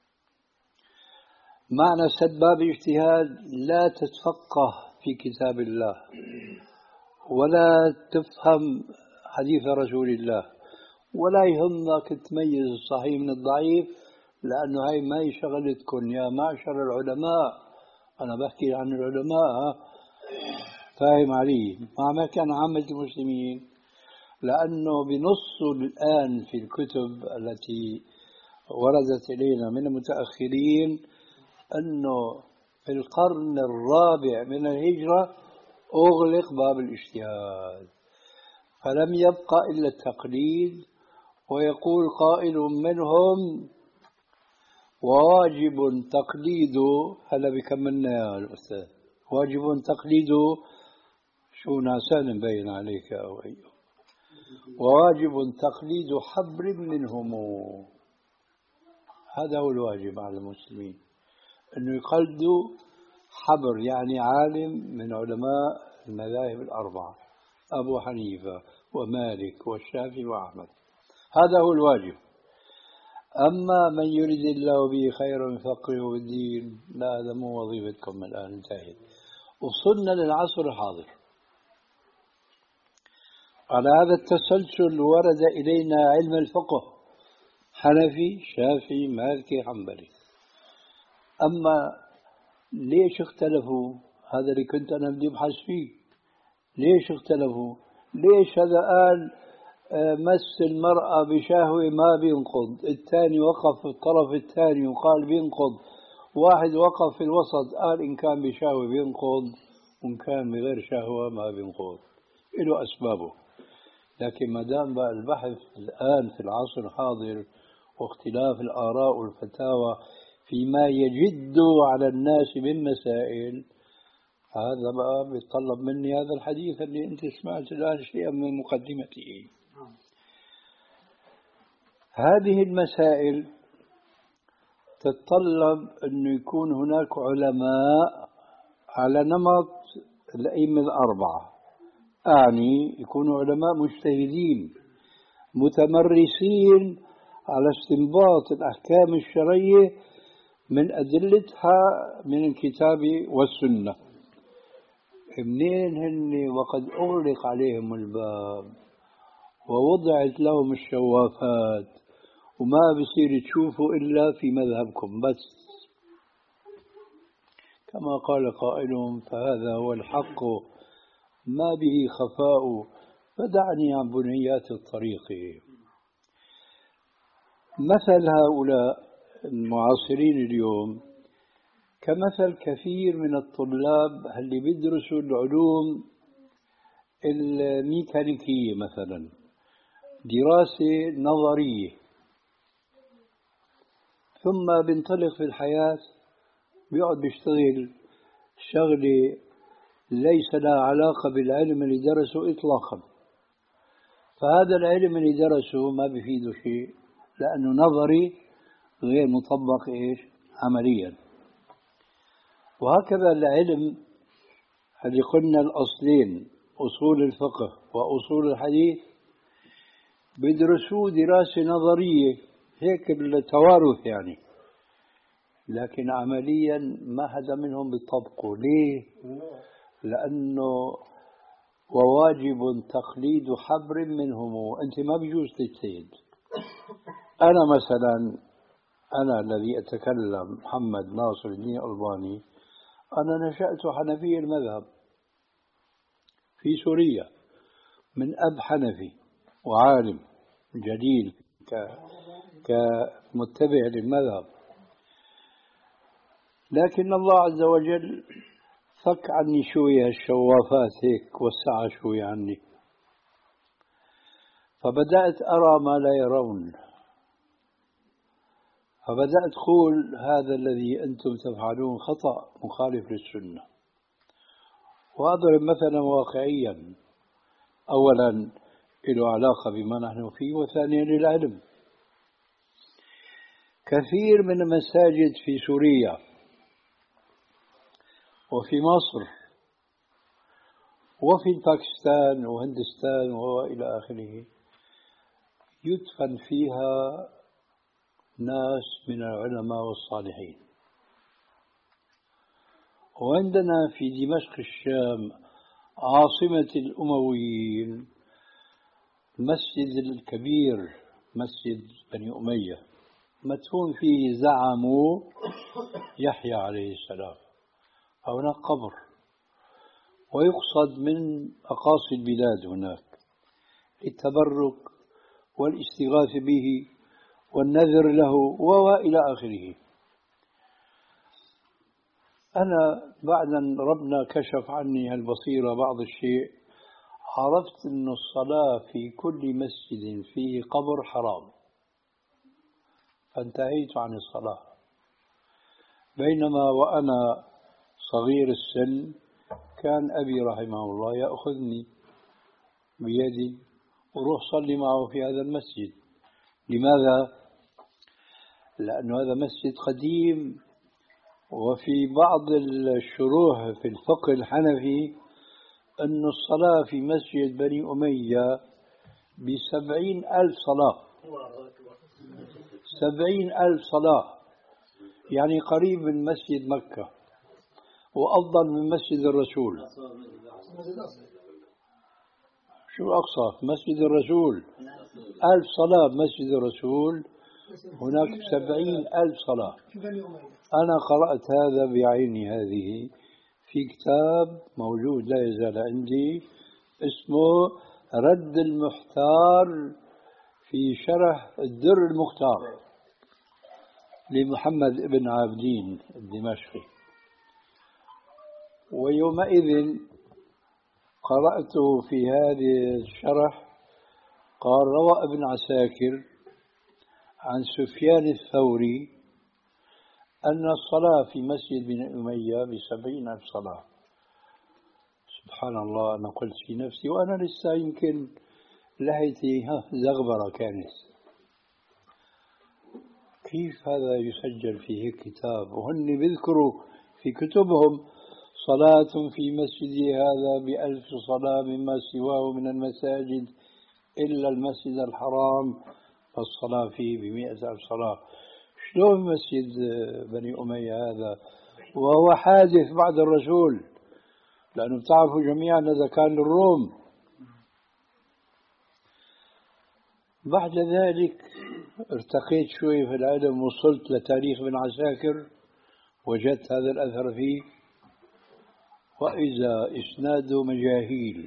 معنى سد باب الاجتهاد لا تتفقه في كتاب الله ولا تفهم حديث رسول الله ولا يهمك تميز الصحيح من الضعيف، لأنه هاي ما هي شغلتكم يا معشر العلماء. أنا بحكي عن العلماء، فاهم علي؟ ما كان عامة المسلمين، لأنه بنص الآن في الكتب التي وردت إلينا من المتأخرين أنه في القرن الرابع من الهجرة أغلق باب الاجتهاد، فلم يبقى إلا التقليد. ويقول قائل منهم: واجب تقليد، هلا بكملنا يا الأستاذ، واجب تقليد شو ناسان مبين عليك أو أيوه، واجب تقليد حبر منهم. هذا هو الواجب على المسلمين، أنه يقلدوا حبر، يعني عالم من علماء المذاهب الأربعة، أبو حنيفة ومالك والشافعي وأحمد. هذا هو الواجب. أما من يريد الله به خيرا يفقهه بالدين، لا، هذا مو وظيفتكم الآن، انتهت. وصلنا للعصر الحاضر. على هذا التسلسل ورد إلينا علم الفقه: حنفي، شافعي، مالكي، حنبلي. أما ليش اختلفوا؟ هذا اللي كنت أنا بدي أبحث فيه. ليش اختلفوا؟ ليش هذا قال مس المرأة بشهوة ما بينقض، الثاني وقف في الطرف الثاني وقال بينقض، واحد وقف في الوسط قال إن كان بشهوة بينقض وإن كان بغير شهوة ما بينقض، له أسبابه. لكن ما دام بقى البحث الآن في العصر الحاضر واختلاف الآراء والفتاوى فيما يجد على الناس من مسائل، هذا بقى بيتطلب مني هذا الحديث اللي أنت سمعت الآن شيئا من مقدمته. هذه المسائل تتطلب أن يكون هناك علماء على نمط الأئمة الأربعة، أعني يكونوا علماء مجتهدين متمرسين على استنباط الأحكام الشرعية من أدلتها من الكتاب والسنة. منين هن وقد أغلق عليهم الباب ووضعت لهم الشوافات وما بصير تشوفوا إلا في مذهبكم بس، كما قال قائلهم فهذا هو الحق ما به خفاء فدعني عن بنيات الطريق. مثل هؤلاء المعاصرين اليوم كمثل كثير من الطلاب اللي بيدرسوا العلوم الميكانيكية مثلا، دراسة نظرية، ثم بينطلق في الحياة بيقعد بيشتغل شغلة ليس لها علاقة بالعلم اللي درسه إطلاقا، فهذا العلم اللي درسه ما بيفيده شيء لأنه نظري غير مطبق إيش عمليا. وهكذا العلم اللي قلنا الأصلين أصول الفقه وأصول الحديث بيدرسوه دراسة نظرية هيك بالتوارث يعني، لكن عمليا ما حدا منهم بيطبقه. ليه؟ لأنه وواجب تقليد حبر منهم، وأنت ما بيجوز تجتهد. أنا مثلا أنا الذي أتكلم محمد ناصر الدين الألباني، أنا نشأت حنفي المذهب في سوريا من أب حنفي وعالم جليل كمتبع للمذهب، لكن الله عز وجل فك عني شوية الشوافات هيك، وسعها شوية عني، فبدأت أرى ما لا يرون، فبدأت أقول هذا الذي أنتم تفعلون خطأ مخالف للسنة. وأضرب مثلا واقعيا، أولا له علاقة بما نحن فيه، وثانيا للعلم. كثير من المساجد في سوريا وفي مصر وفي باكستان وهندستان وإلى آخره يدفن فيها ناس من العلماء والصالحين. وعندنا في دمشق الشام عاصمة الأمويين المسجد الكبير مسجد بني أمية مدفون فيه زعموا يحيى عليه السلام، هناك قبر، ويقصد من أقاصي البلاد هناك للتبرك والاستغاثة به والنذر له وإلى آخره. أنا بعد أن ربنا كشف عني هالبصيرة بعض الشيء، عرفت أن الصلاة في كل مسجد فيه قبر حرام، فانتهيت عن الصلاة. بينما وأنا صغير السن كان أبي رحمه الله يأخذني بيدي وروح صلي معه في هذا المسجد. لماذا؟ لأن هذا مسجد قديم، وفي بعض الشروح في الفقه الحنفي أن الصلاة في مسجد بني أمية بسبعين ألف صلاة، سبعين ألف صلاة، يعني قريب من مسجد مكة وأفضل من مسجد الرسول. شو أقصى مسجد الرسول؟ ألف صلاة مسجد الرسول، هناك سبعين ألف صلاة. أنا قرأت هذا بعيني هذه في كتاب موجود لا يزال عندي اسمه رد المحتار في شرح الدر المختار لمحمد بن عابدين الدمشقي. ويومئذ قرأت في هذه الشرح قال روى ابن عساكر عن سفيان الثوري أن الصلاة في مسجد بن أمية بسبعين ألف صلاة. سبحان الله، أنا قلت في نفسي وأنا لسه يمكن لحيتي ها زغبرة كانت، كيف هذا يسجل في هيك كتاب وهن بيذكروا في كتبهم صلاة في مسجدي هذا بألف صلاة مما سواه من المساجد إلا المسجد الحرام فالصلاة فيه بمئة ألف صلاة. شلون مسجد بني أمية هذا وهو حادث بعد الرسول؟ لأنه بتعرفوا جميعا هذا كان للروم. بعد ذلك ارتقيت شوي في العلم، وصلت لتاريخ ابن عساكر، وجدت هذا الأثر فيه، وإذا إسناد مجاهيل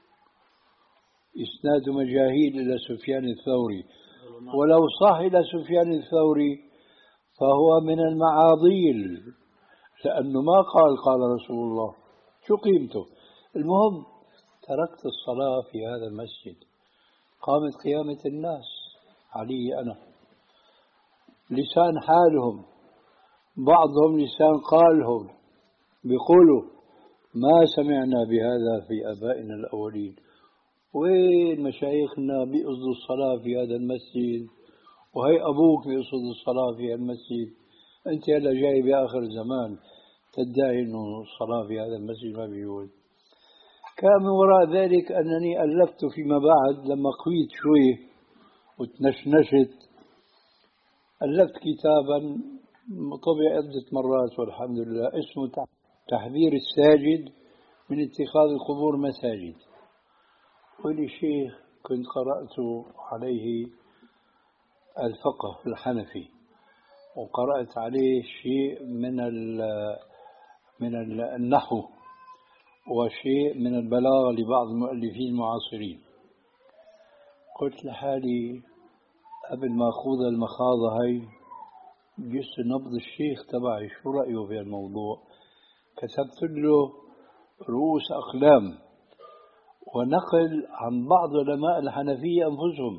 إسناد مجاهيل إلى سفيان الثوري، ولو صح إلى سفيان الثوري فهو من المعاضيل، لأنه ما قال قال رسول الله، شو قيمته؟ المهم تركت الصلاة في هذا المسجد، قامت قيامة الناس علي أنا، لسان حالهم، بعضهم لسان قالهم، بيقولوا ما سمعنا بهذا في آبائنا الأولين، وين مشايخنا بيقصدوا الصلاة في هذا المسجد، وهي أبوك بيقصد الصلاة في هذا المسجد، أنت هلا جاي بآخر الزمان تدعي أنه الصلاة في هذا المسجد ما بيجوز. كان من وراء ذلك أنني ألفت فيما بعد لما قويت شوي وتنشنشت، ألفت كتابا طبع عدة مرات والحمد لله، اسمه تحذير الساجد من اتخاذ القبور مساجد. ولي شيخ كنت قرأت عليه الفقه الحنفي، وقرأت عليه شيء من من النحو وشيء من البلاغة لبعض المؤلفين المعاصرين. قلت لحالي قبل ما أخوض المخاضة هاي جس نبض الشيخ تبعي شو رأيه في الموضوع. كتبت له رؤوس أقلام ونقل عن بعض علماء الحنفية أنفسهم،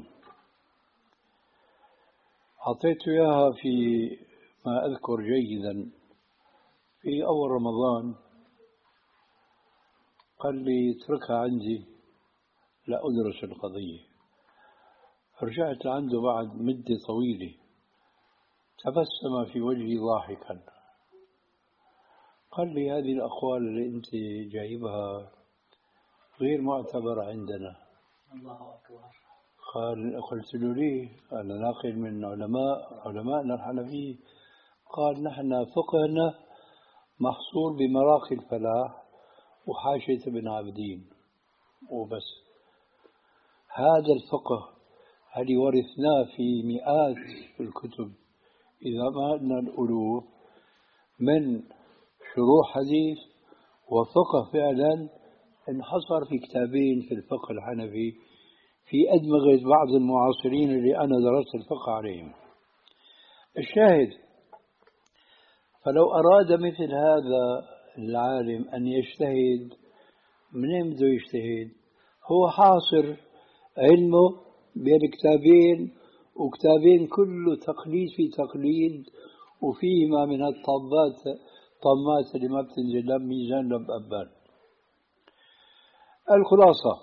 أعطيته إياها في ما أذكر جيدا في أول رمضان. قال لي اتركها عندي لا أدرس القضية. رجعت عنده بعد مدة طويلة، تبسم في وجهي ضاحكا، قال لي هذه الأقوال اللي أنت جايبها غير معتبرة عندنا. الله أكبر. قال قلت له ليه؟ أنا ناقل من علماء علماءنا الحنفية. قال نحن فقهنا محصور بمراقي الفلاح وحاشية ابن عابدين وبس. هذا الفقه هل ورثناه في مئات الكتب إذا ما أن الألوف من شروح حديث وفقه فعلا انحصر في كتابين في الفقه الحنفي في أدمغة بعض المعاصرين اللي أنا درست الفقه عليهم. الشاهد، فلو أراد مثل هذا العالم أن يجتهد، منين بده يجتهد؟ هو حاصر علمه بين كتابين، وكتابين كله تقليد في تقليد، وفيهما من الطامات طامات اللي ما بتنزل لا ميزان لا بأبان. الخلاصة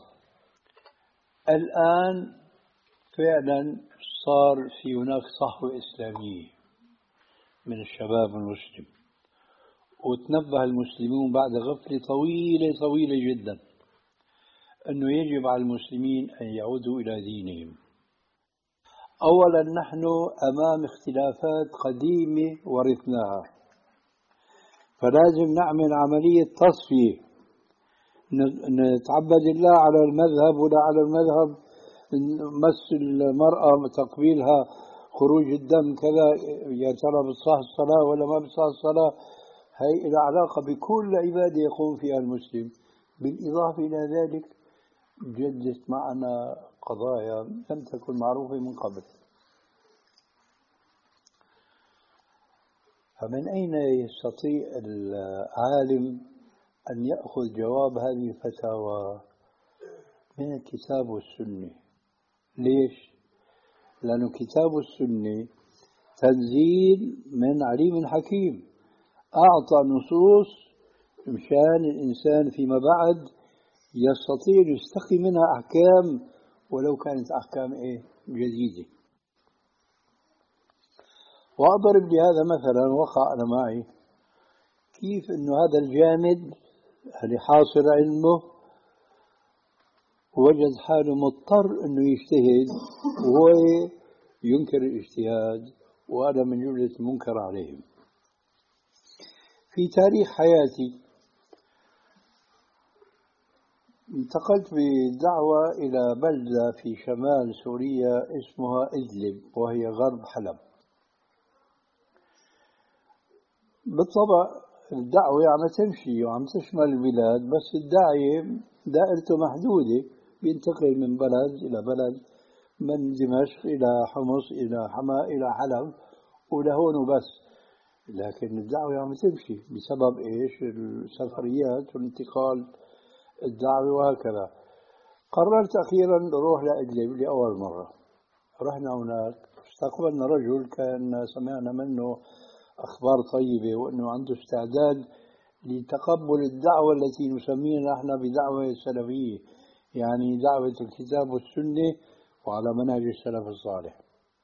الآن فعلا صار في هناك صحوة إسلامية من الشباب المسلم، وتنبه المسلمون بعد غفلة طويلة طويلة جدا أنه يجب على المسلمين أن يعودوا إلى دينهم. أولا نحن أمام اختلافات قديمة ورثناها، فلازم نعمل عملية تصفية، نتعبد الله على المذهب ولا على المذهب، مس المرأة تقبيلها خروج الدم كذا، يا ترى بتصح الصلاة ولا ما بتصح الصلاة. هي إلى علاقة بكل عبادة يقوم فيها المسلم. بالإضافة إلى ذلك جدت معنا قضايا لم تكن معروفة من قبل. فمن أين يستطيع العالم أن يأخذ جواب هذه الفتاوى؟ من الكتاب والسنة. ليش؟ لأن كتاب السنة تنزيل من عليم حكيم، أعطى نصوص مشان الإنسان فيما بعد يستطيع يستقي منها أحكام، ولو كانت أحكام إيه؟ جديدة. وأضرب لهذا مثلا وقع أنا معي، كيف إنه هذا الجامد اللي حاصل علمه وجد حاله مضطر إنه يجتهد وهو ينكر الاجتهاد، وهذا من جملة المنكر عليهم. في تاريخ حياتي انتقلت بدعوة إلى بلدة في شمال سوريا اسمها إدلب، وهي غرب حلب. بالطبع الدعوة عم تمشي وعم تشمل البلاد، بس الداعية دائرته محدودة، بينتقل من بلد إلى بلد، من دمشق إلى حمص إلى حماة إلى حلب ولهون وبس. لكن الدعوة عم تمشي بسبب إيش؟ السفريات والانتقال الدعوة وهكذا. قررت أخيرا نروح لإدلب لأول مرة. رحنا هناك، استقبلنا رجل كان سمعنا منه أخبار طيبة وأنه عنده استعداد لتقبل الدعوة التي نسميها نحن بدعوة سلفية، يعني دعوة الكتاب والسنة وعلى منهج السلف الصالح.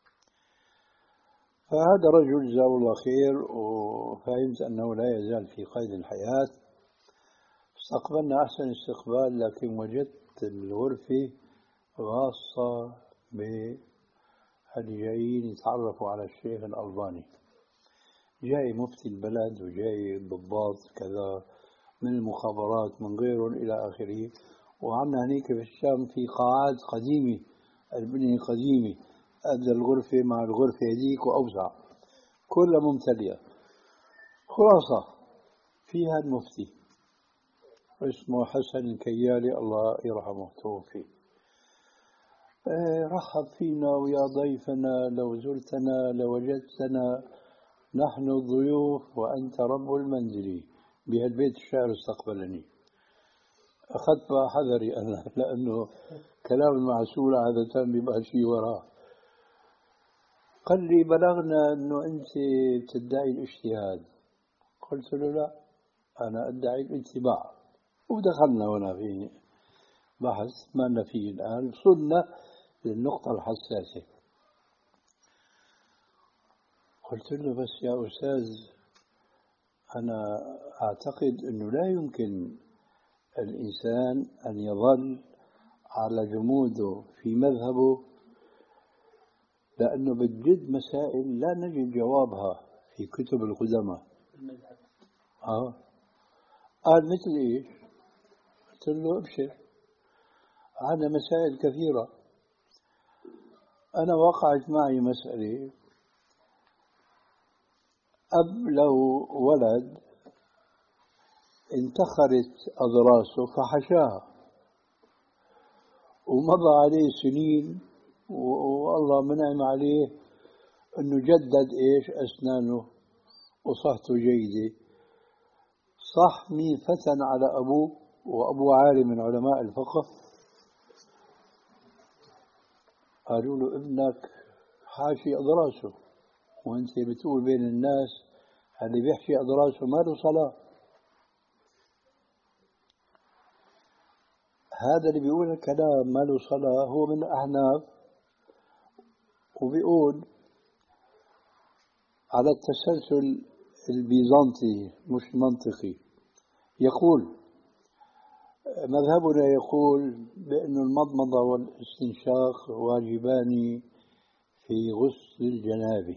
فهذا رجل جزاه الله خير، وفهمت أنه لا يزال في قيد الحياة. استقبلنا أحسن استقبال، لكن وجدت الغرفة خاصة باللي جايين يتعرفوا على الشيخ الألباني. جاي مفتي البلد وجاي ضباط كذا من المخابرات من غيرهم إلى آخره. وعنا هنيك في الشام في قاعات قديمة، البنية قديمة، أدى الغرفة مع الغرفة هذيك وأوسع، كلها ممتلئة. خلاصة فيها المفتي اسمه حسن الكيالي، الله يرحمه توفي. اه رحب فينا ويا ضيفنا، لو زرتنا لوجدتنا نحن الضيوف وأنت رب المنزل. بهالبيت الشعر استقبلني. أخذت بقى حذري أنا، لأنه كلام المعسول عادة بيبقى شيء وراه. قال لي بلغنا أنه أنت تدعي الاجتهاد. قلت له لا، أنا أدعي الاتباع. ودخلنا هنا في بحث ما لنا فيه الآن، وصلنا للنقطة الحساسة. قلت له بس يا أستاذ، أنا أعتقد أنه لا يمكن الإنسان أن يظل على جموده في مذهبه، لأنه بجد مسائل لا نجد جوابها في كتب القدماء. آه. قال مثل إيش؟ قلت له ابشر، عندنا مسائل كثيرة. أنا وقعت معي مسألة، أب له ولد انتخرت أضراسه فحشاها، ومضى عليه سنين والله منعم عليه أنه جدد إيش أسنانه وصحته جيدة. صح مين فتن على أبوه وأبوه عالم من علماء الفقه. قالوا له ابنك حاشي أضراسه، وانت بتقول بين الناس اللي بيحشي أضراسه ما له صلاة. هذا اللي بيقول الكلام ما له صلاة هو من الأحناف، وبيقول على التسلسل البيزنطي مش منطقي. يقول مذهبنا يقول بأن المضمضة والاستنشاق واجبان في غسل الجنابة،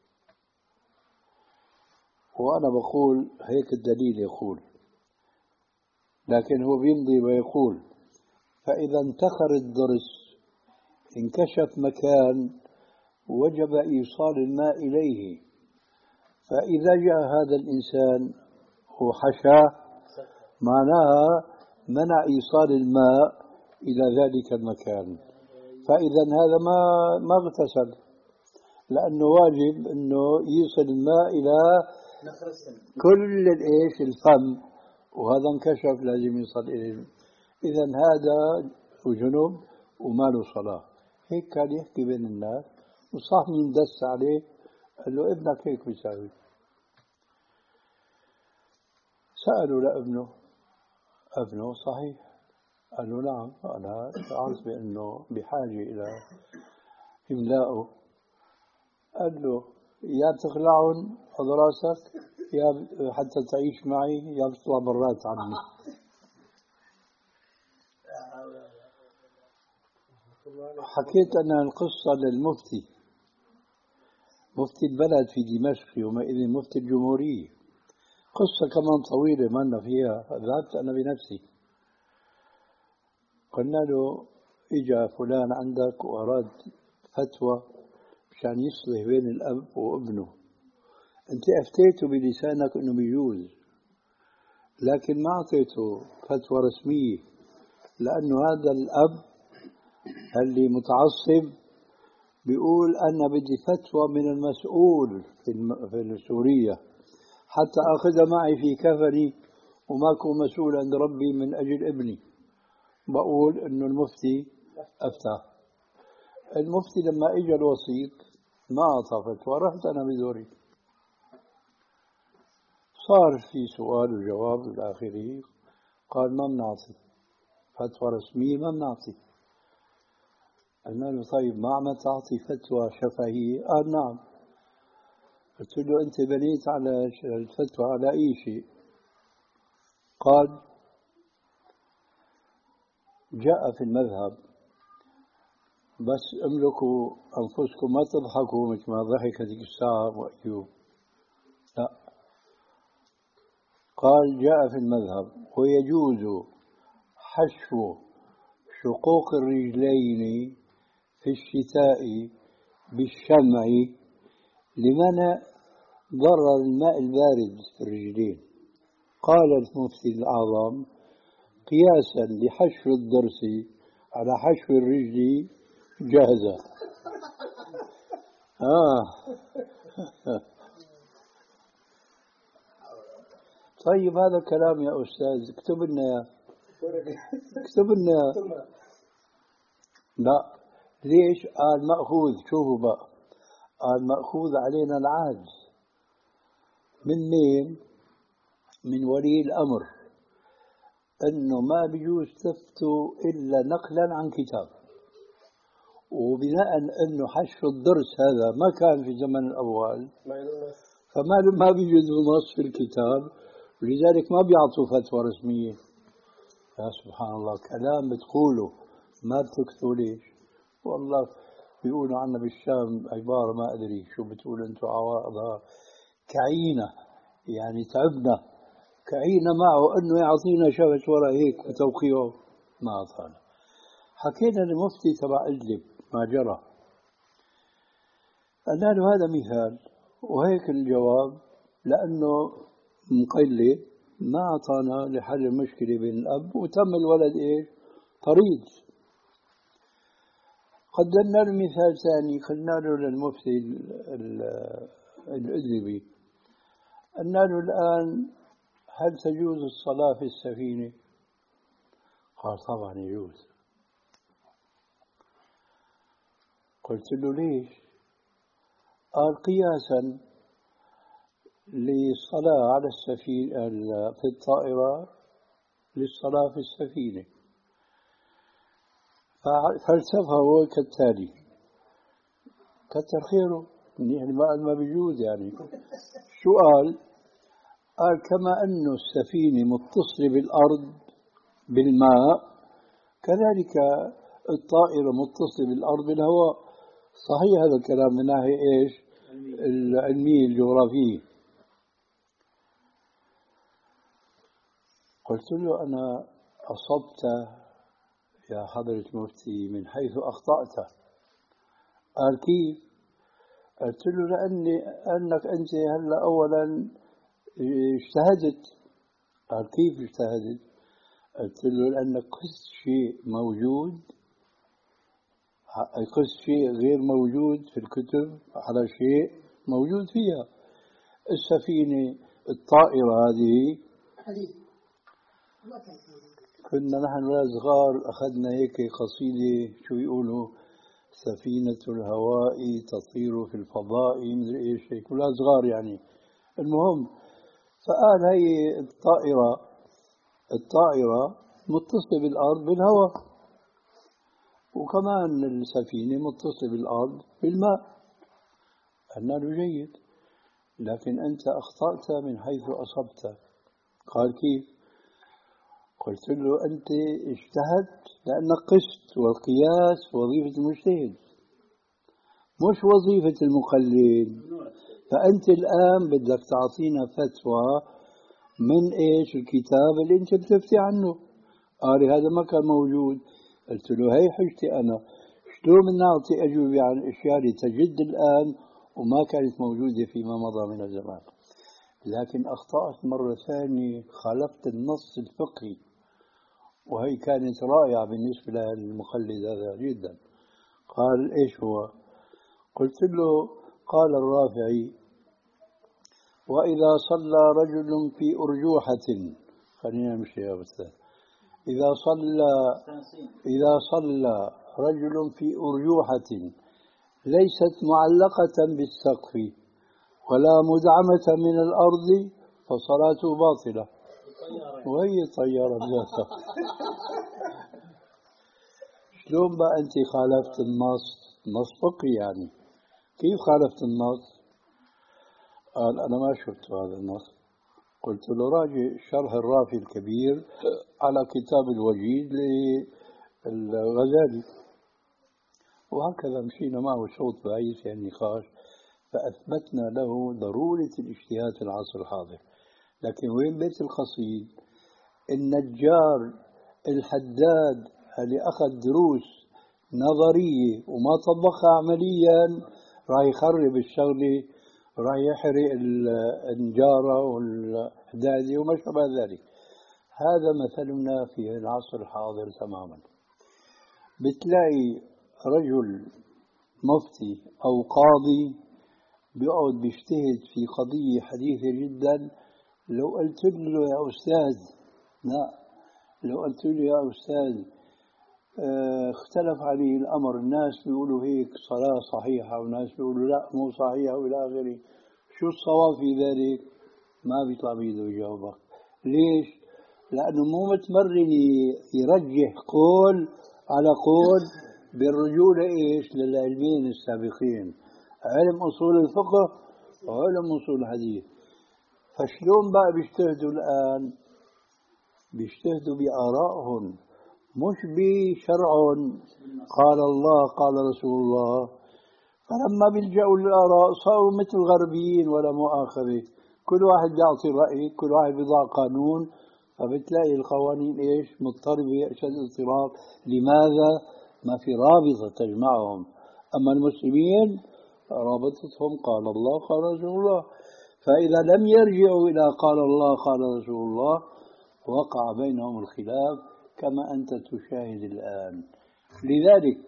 وأنا بقول هيك الدليل يقول، لكن هو بيمضي ويقول فإذا انتخر الضرس انكشف مكان وجب إيصال الماء إليه، فإذا جاء هذا الإنسان وحشاه معناها منع إيصال الماء إلى ذلك المكان، فإذا هذا ما ما اغتسل، لأنه واجب أنه يصل الماء إلى كل الإيش الفم، وهذا انكشف لازم يصل إليه. إذا هذا جنوب وما له صلاة. هيك كان يحكي بين الناس، وصح مين دس عليه قال له ابنك هيك بيساوي. سألوا لابنه، ابنه صحيح؟ قال له نعم، أنا شعرت بأنه بحاجة إلى إملائه. قال له يا بتخلعهم على راسك يا حتى تعيش معي يا بتطلع برات عني. حكيت أنا القصة للمفتي، مفتي البلد في دمشق يومئذ مفتي الجمهورية، قصة كمان طويلة ما لنا فيها، ذهبت أنا بنفسي. قلنا له إجا فلان عندك وأراد فتوى مشان يصلح بين الأب وابنه، أنت أفتيته بلسانك أنه بيجوز، لكن ما أعطيته فتوى رسمية، لأنه هذا الأب اللي متعصب بيقول أنا بدي فتوى من المسؤول في سوريا حتى أخذها معي في كفني وما أكون مسؤول عند ربي من أجل ابني. بقول إنه المفتي أفتى. المفتي لما إجا الوسيط ما أعطى فتوى، رحت أنا بدوري، صار في سؤال وجواب إلى آخره، قال ما بنعطي فتوى رسمية، ما بنعطي. قلنا له طيب ما عم تعطي فتوى شفهية؟ قال نعم. قلت له أنت بنيت على الفتوى على أي شيء؟ قال جاء في المذهب، بس املكوا أنفسكم ما تضحكوا مثل ما ضحك هذيك الساعة وأيوب، لا. قال جاء في المذهب ويجوز حشو شقوق الرجلين في الشتاء بالشمع لمنع ضرر الماء البارد في الرجلين. قال المفتي الأعظم قياسا لحشو الضرس على حشو الرجل جاهزة. آه. طيب هذا كلام يا أستاذ، اكتب لنا يا اكتب لنا يا. لا ليش؟ قال مأخوذ، شوفوا بقى، قال مأخوذ علينا العاجز من مين؟ من ولي الأمر، أنه ما بيجوز تفتوا إلا نقلا عن كتاب، وبناء أنه حشو الضرس هذا ما كان في زمن الأول فما ما بيجوز نص في الكتاب، ولذلك ما بيعطوا فتوى رسمية. يا سبحان الله، كلام بتقوله ما بتكتبوا ليش؟ والله بيقولوا عنا بالشام عبارة ما أدري شو بتقول أنتوا، عوارضها كعينة، يعني تعبنا كعينة معه أنه يعطينا شفت ولا هيك وتوقيعه، ما أعطانا. حكينا للمفتي تبع إدلب ما جرى، قلنا له هذا مثال وهيك الجواب، لأنه مقلد ما أعطانا لحل المشكلة بين الأب، وتم الولد إيش؟ طريد. قدمنا له مثال ثاني، قلنا له للمفتي الإدلبي، قلنا له الآن هل تجوز الصلاة في السفينة؟ قال طبعا يجوز. قلت له ليش؟ قال قياسا للصلاة على السفينة في الطائرة للصلاة في السفينة. فلسفة هو كالتالي، كتر خيره يعني ما ما بيجوز يعني. شو قال؟ قال كما أن السفينة متصلة بالأرض بالماء، كذلك الطائرة متصلة بالأرض بالهواء. صحيح هذا الكلام من ناحية إيش؟ العلمية الجغرافية. قلت له أنا أصبت يا حضرة المفتي من حيث أخطأت. قال كيف؟ قلت له لأني أنك أنت هلا أولا اجتهدت. قال كيف اجتهدت؟ قلت له لأنك قست شيء موجود، قست شيء غير موجود في الكتب على شيء موجود فيها. السفينة الطائرة هذه كنا نحن ولا صغار أخذنا هيك قصيدة شو يقولوا، سفينة الهواء تطير في الفضاء مدري إيش هيك، ولا صغار يعني. المهم فقال هي الطائرة الطائرة متصلة بالأرض بالهواء، وكمان السفينة متصلة بالأرض بالماء. قلنا له جيد، لكن أنت أخطأت من حيث أصبت. قال كيف؟ قلت له أنت اجتهدت لأنك قست، والقياس وظيفة المجتهد مش وظيفة المقلد. فأنت الآن بدك تعطينا فتوى من إيش الكتاب اللي أنت بتفتي عنه. قال هذا ما كان موجود. قلت له هي حجتي أنا، شلون بنعطي أجوبة عن الأشياء اللي تجد الآن وما كانت موجودة فيما مضى من الزمان. لكن أخطأت مرة ثانية، خالفت النص الفقهي، وهي كانت رائعة بالنسبة للمقلد هذا جدا. قال إيش هو؟ قلت له قال الرافعي: وإذا صلى رجل في أرجوحة، خلينا نمشي يا أستاذ، إذا صلى إذا صلى رجل في أرجوحة ليست معلقة بالسقف ولا مدعمة من الأرض فصلاته باطلة. وهي طيارة بذاتها. شلون بقى أنت خالفت النص؟ نص فقهي يعني، كيف خالفت النص؟ قال أنا ما شفت هذا النص. قلت له راجع شرح الرافي الكبير على كتاب الوجيز للغزالي. وهكذا مشينا معه شوط بعيد في النقاش، فأثبتنا له ضرورة الاجتهاد في العصر الحاضر. لكن وين بيت القصيد؟ النجار الحداد اللي أخذ دروس نظرية وما طبقها عمليا راح يخرب الشغلة، راح يحرق النجارة والحدادة وما شابه ذلك. هذا مثلنا في العصر الحاضر تماما. بتلاقي رجل مفتي أو قاضي بيقعد بيجتهد في قضية حديثة جدا، لو قلت له يا أستاذ، لا لو قلت له يا أستاذ اه اختلف عليه الأمر، الناس بيقولوا هيك صلاة صحيحة وناس بيقولوا لا مو صحيحة وإلى آخره، شو الصواب في ذلك؟ ما بيطلع بيده يجاوبك. ليش؟ لأنه مو متمرن يرجح قول على قول بالرجوع لإيش؟ للعلمين السابقين، علم أصول الفقه وعلم أصول الحديث. فشلون بقى بيجتهدوا الآن؟ بيجتهدوا بآرائهم مش بشرع قال الله قال رسول الله. فلما بيلجأوا للآراء صاروا مثل الغربيين ولا مؤاخذة، كل واحد بيعطي رأي، كل واحد بيضع قانون، فبتلاقي القوانين إيش؟ مضطربة أشد اضطراب. لماذا؟ ما في رابطة تجمعهم. أما المسلمين رابطتهم قال الله قال رسول الله. فإذا لم يرجعوا إلى قال الله قال رسول الله وقع بينهم الخلاف كما أنت تشاهد الآن. لذلك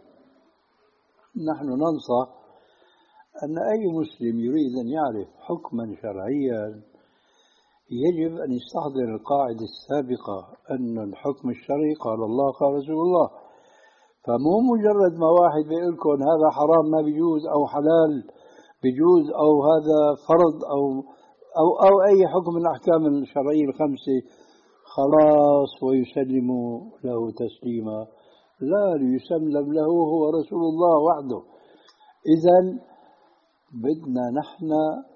نحن ننصح أن أي مسلم يريد أن يعرف حكما شرعيا يجب أن يستحضر القاعدة السابقة أن الحكم الشرعي قال الله قال رسول الله. فمو مجرد ما واحد بيقول لكم هذا حرام ما بيجوز أو حلال بيجوز أو هذا فرض أو أو أو أي حكم من الأحكام الشرعية الخمسة خلاص ويسلم له تسليما. لا، ليسلم له هو رسول الله وحده. إذن بدنا نحن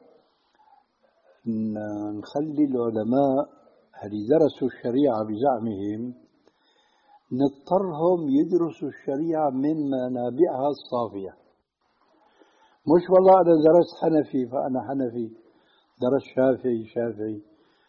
نخلي العلماء اللي درسوا الشريعة بزعمهم نضطرهم يدرسوا الشريعة من منابعها الصافية. مش والله أنا درست حنفي فأنا حنفي، درست شافعي شافعي.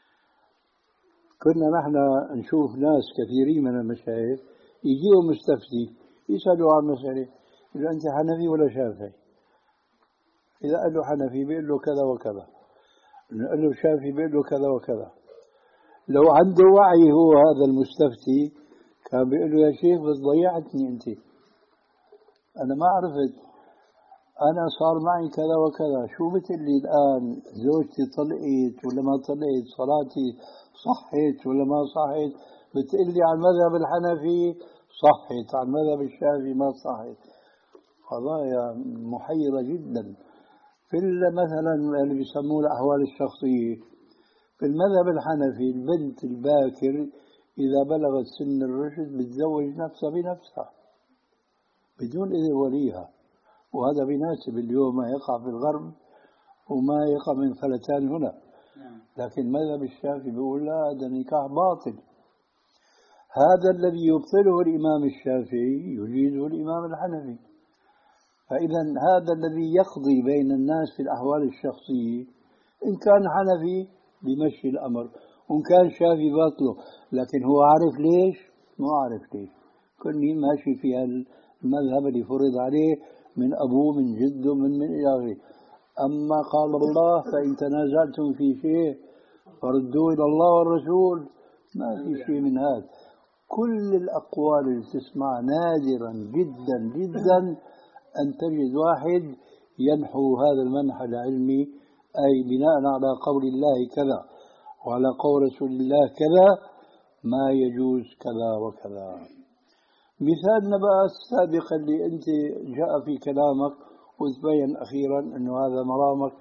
كنا نحن نشوف ناس كثيرين من المشايخ يجيهم مستفتي يسألوا عن مسألة، يقول أنت حنفي ولا شافعي؟ إذا قال له حنفي بيقول له كذا وكذا، قال له شافعي بيقول له كذا وكذا. لو عنده وعي هو هذا المستفتي كان بيقول له يا شيخ بس ضيعتني أنت، أنا ما عرفت، أنا صار معي كذا وكذا، شو بتقلي الآن زوجتي طلقت ولا ما طلقت، صلاتي صحت ولا ما صحت، بتقلي عن المذهب الحنفي صحت عن المذهب الشافعي ما صحت. قضايا محيرة جدا. في مثلا اللي بيسموه الأحوال الشخصية، في المذهب الحنفي البنت الباكر إذا بلغت سن الرشد بتزوج نفسها بنفسها بدون إذن وليها، وهذا بيناسب اليوم ما يقع في الغرب وما يقع من فلتان هنا. لكن مذهب الشافعي بيقول لا، هذا نكاح باطل. هذا الذي يبطله الإمام الشافعي يجيزه الإمام الحنفي. فإذا هذا الذي يقضي بين الناس في الأحوال الشخصية، إن كان حنفي بمشي الأمر، وإن كان شافعي باطله. لكن هو عارف ليش؟ ما عارف ليش. كل ماشي في المذهب اللي فرض عليه من أبوه من جده من من إلى آخره. أما قال الله فإن تنازعتم في شيء فردوه إلى الله والرسول، ما في شيء من هذا. كل الأقوال اللي تسمع نادرا جدا جدا أن تجد واحد ينحو هذا المنحى العلمي، أي بناء على قول الله كذا وعلى قول رسول الله كذا ما يجوز كذا وكذا. مثالنا بقى السابق اللي أنت جاء في كلامك وتبين أخيرا أنه هذا مرامك.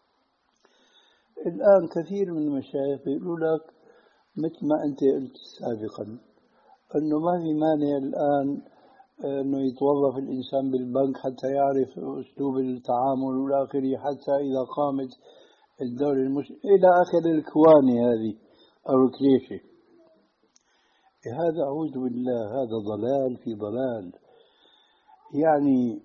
الآن كثير من المشايخ يقولوا لك مثل ما أنت قلت سابقا أنه ما في مانع الآن أنه يتوظف الإنسان بالبنك حتى يعرف أسلوب التعامل والآخري، حتى إذا قامت الدولة المسلمة إلى آخر الكواني هذه أو الكليشة. هذا أعوذ بالله هذا ضلال في ضلال. يعني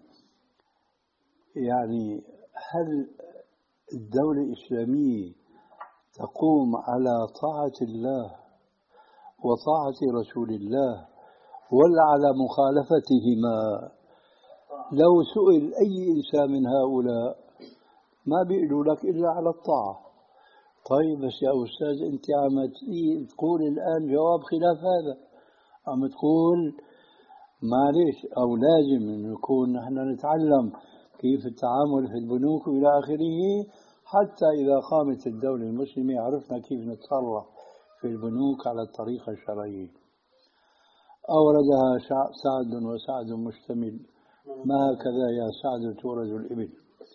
يعني هل الدولة الإسلامية تقوم على طاعة الله وطاعة رسول الله ولا على مخالفتهما؟ لو سئل أي إنسان من هؤلاء ما بيقولوا لك إلا على الطاعة. طيب بس يا أستاذ أنت عم تقول الآن جواب خلاف هذا، عم تقول معلش أو لازم نكون نحن نتعلم كيف التعامل في البنوك وإلى آخره، حتى إذا قامت الدولة المسلمة عرفنا كيف نتصرف في البنوك على الطريقة الشرعية. أوردها سعد وسعد مشتمل، ما هكذا يا سعد تورد الإبل.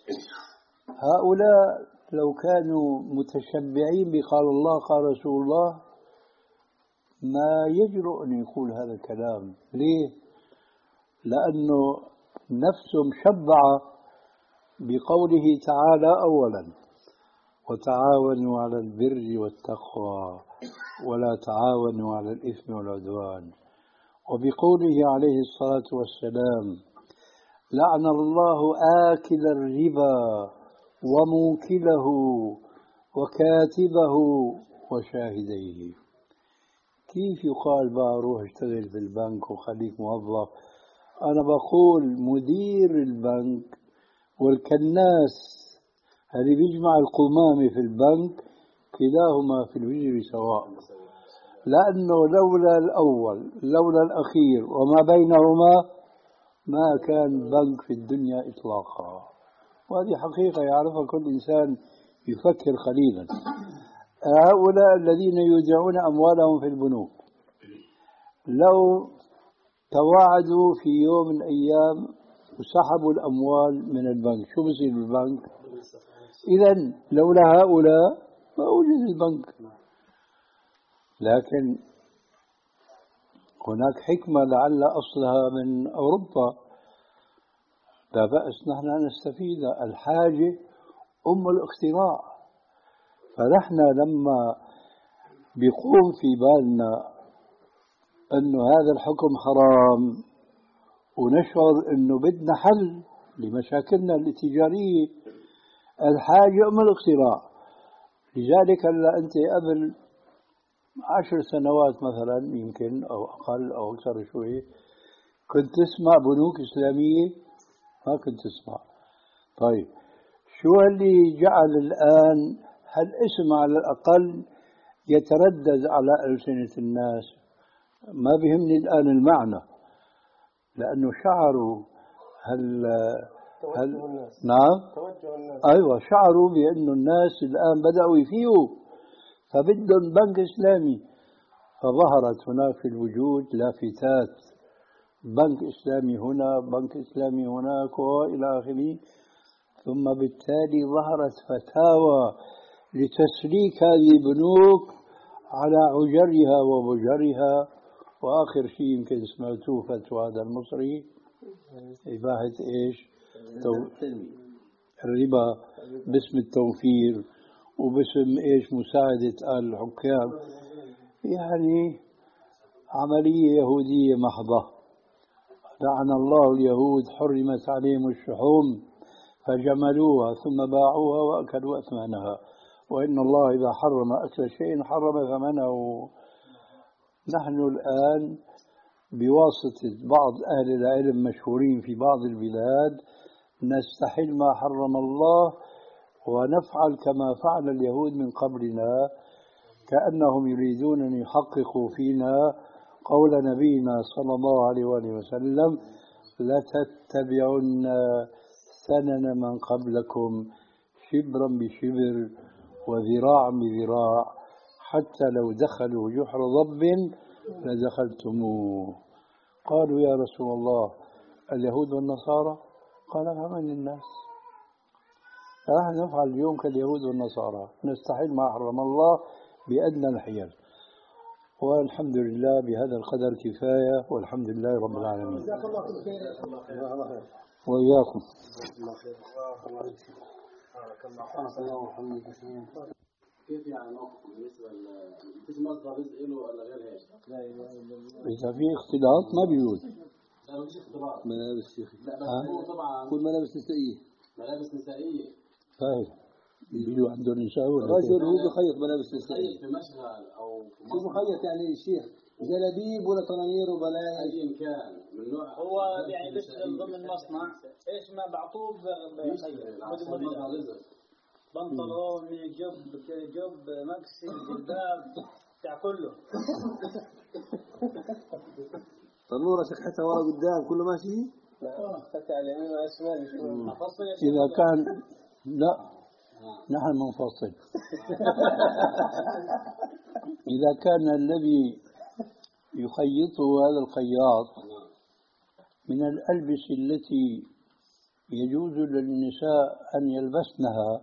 هؤلاء لو كانوا متشبعين بقال الله قال رسول الله ما يجرؤ أن يقول هذا الكلام. ليه؟ لأنه نفسه مشبعة بقوله تعالى أولا وتعاونوا على البر والتقوى ولا تعاونوا على الإثم والعدوان، وبقوله عليه الصلاة والسلام لعن الله آكل الربا وموكله وكاتبه وشاهديه. كيف يقال بقى روح اشتغل في البنك وخليك موظف؟ أنا بقول مدير البنك والكناس اللي بيجمع القمامة في البنك كلاهما في الوجه سواء، لأنه لولا الأول لولا الأخير وما بينهما ما كان بنك في الدنيا إطلاقا. وهذه حقيقة يعرفها كل إنسان يفكر قليلا. هؤلاء الذين يودعون أموالهم في البنوك لو تواعدوا في يوم من الأيام وسحبوا الأموال من البنك شو بصير بالبنك؟ إذن لولا هؤلاء ما وجد البنك. لكن هناك حكمة لعل أصلها من أوروبا، لا بأس نحن نستفيد. الحاجة أم الاختراع. فنحن لما بيقوم في بالنا أنه هذا الحكم حرام ونشعر أنه بدنا حل لمشاكلنا التجارية، الحاجة أم الاختراع. لذلك هلا أنت قبل عشر سنوات مثلا يمكن أو أقل أو أكثر شوي كنت تسمع بنوك إسلامية؟ ما كنت تسمع. طيب شو اللي جعل الآن هالاسم على الأقل يتردد على ألسنة الناس؟ ما بيهمني الآن المعنى، لأنه شعروا هل هل نعم توجه الناس. أيوة شعروا بأنه الناس الآن بدأوا يفيقوا فبدهم بنك إسلامي، فظهرت هناك في الوجود لافتات بنك إسلامي هنا بنك إسلامي هناك وإلى آخره. ثم بالتالي ظهرت فتاوى لتسليك هذه البنوك على عجرها وبجرها. وآخر شيء يمكن سمعتوه فتوى هذا المصري إباحة إيش؟ تو... الربا باسم التوفير وباسم إيش مساعدة الحكام، يعني عملية يهودية محضة. لعن الله اليهود حرمت عليهم الشحوم فجملوها ثم باعوها وأكلوا أثمانها، وإن الله إذا حرم أكل شيء حرم ثمنه. نحن الآن بواسطة بعض أهل العلم مشهورين في بعض البلاد نستحل ما حرم الله ونفعل كما فعل اليهود من قبلنا، كأنهم يريدون أن يحققوا فينا قول نبينا صلى الله عليه وآله وسلم: لتتبعن سنن من قبلكم شبرا بشبر وذراعا بذراع حتى لو دخلوا جحر ضب لدخلتموه. قالوا: يا رسول الله اليهود والنصارى؟ قال: فمن الناس؟ فنحن نفعل اليوم كاليهود والنصارى، نستحل ما حرم الله بأدنى الحيل. والحمد لله بهذا القدر كفاية، والحمد لله رب العالمين. جزاك الله كل خير يا الله. وإياكم. كيف يعني بالنسبة مفيش مصدر رزق له ولا غير هيك؟ لا إله إلا الله. إذا في اختلاط ما بيجوز. لا مفيش اختلاط. ملابس شيخ. لا بس هو طبعا كل ملابس نسائية. ملابس نسائية. فاهم. بيجوا عندهم نساء ولا رجل هو بخيط ملابس نسائية. في مشغل أو في شو بخيط يعني الشيخ؟ جلابيب ولا طنانير وبلايا؟ أي كان من نوع. هو يعني بيشتغل ضمن مصنع، ايش ما بعطوه بخيط. بنطلون، جب جب مكسي، جلباب، بتاع كله. تنورة شكحتها ورا قدام كله ماشي؟ لا حتى على اليمين والشمال. إذا كان لا نحن منفصل. إذا كان الذي يخيطه هذا الخياط من الألبسة التي يجوز للنساء أن يلبسنها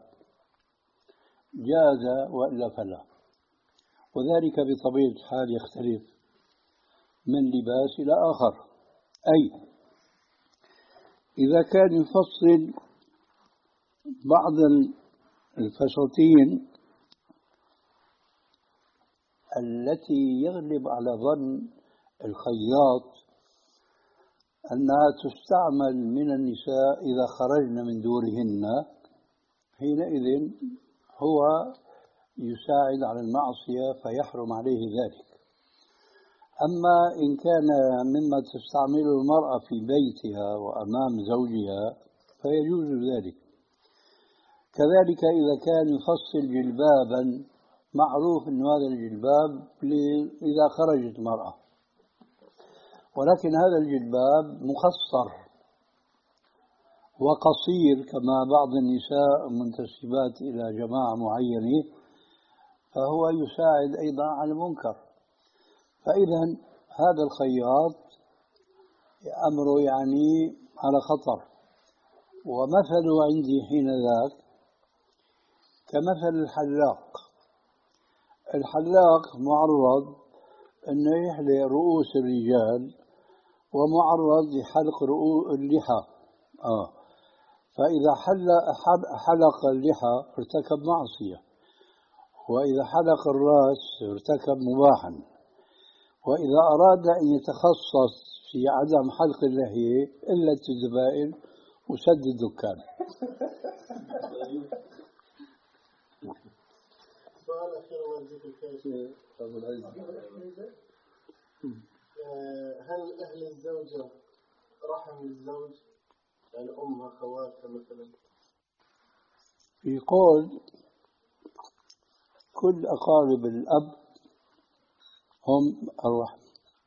جاز، وإلا فلا. وذلك بطبيعة الحال يختلف من لباس إلى آخر. أي إذا كان يفصل بعض الفساتين التي يغلب على ظن الخياط أنها تستعمل من النساء إذا خرجن من دورهن، حينئذ هو يساعد على المعصية فيحرم عليه ذلك. أما إن كان مما تستعمله المرأة في بيتها وأمام زوجها فيجوز ذلك. كذلك إذا كان يفصل جلبابا معروف أن هذا الجلباب إذا خرجت المرأة، ولكن هذا الجلباب مخصر وقصير كما بعض النساء منتسبات إلى جماعة معينة، فهو يساعد أيضا على المنكر. فإذا هذا الخياط أمره يعني على خطر. ومثله عندي حين ذاك كمثل الحلاق. الحلاق معرض أنه يحلق رؤوس الرجال ومعرض لحلق رؤوس اللحى. آه. فإذا حلق اللحى ارتكب معصية، وإذا حلق الرأس ارتكب مباحا، وإذا أراد أن يتخصص في عدم حلق اللحية إلا الزبائن وسد الدكان. سؤال أخير وجهك الكاشف. هل أهل الزوجة رحم الزوج يعني أمها خواتها مثلا؟ في قول كل أقارب الأب هم الرحم،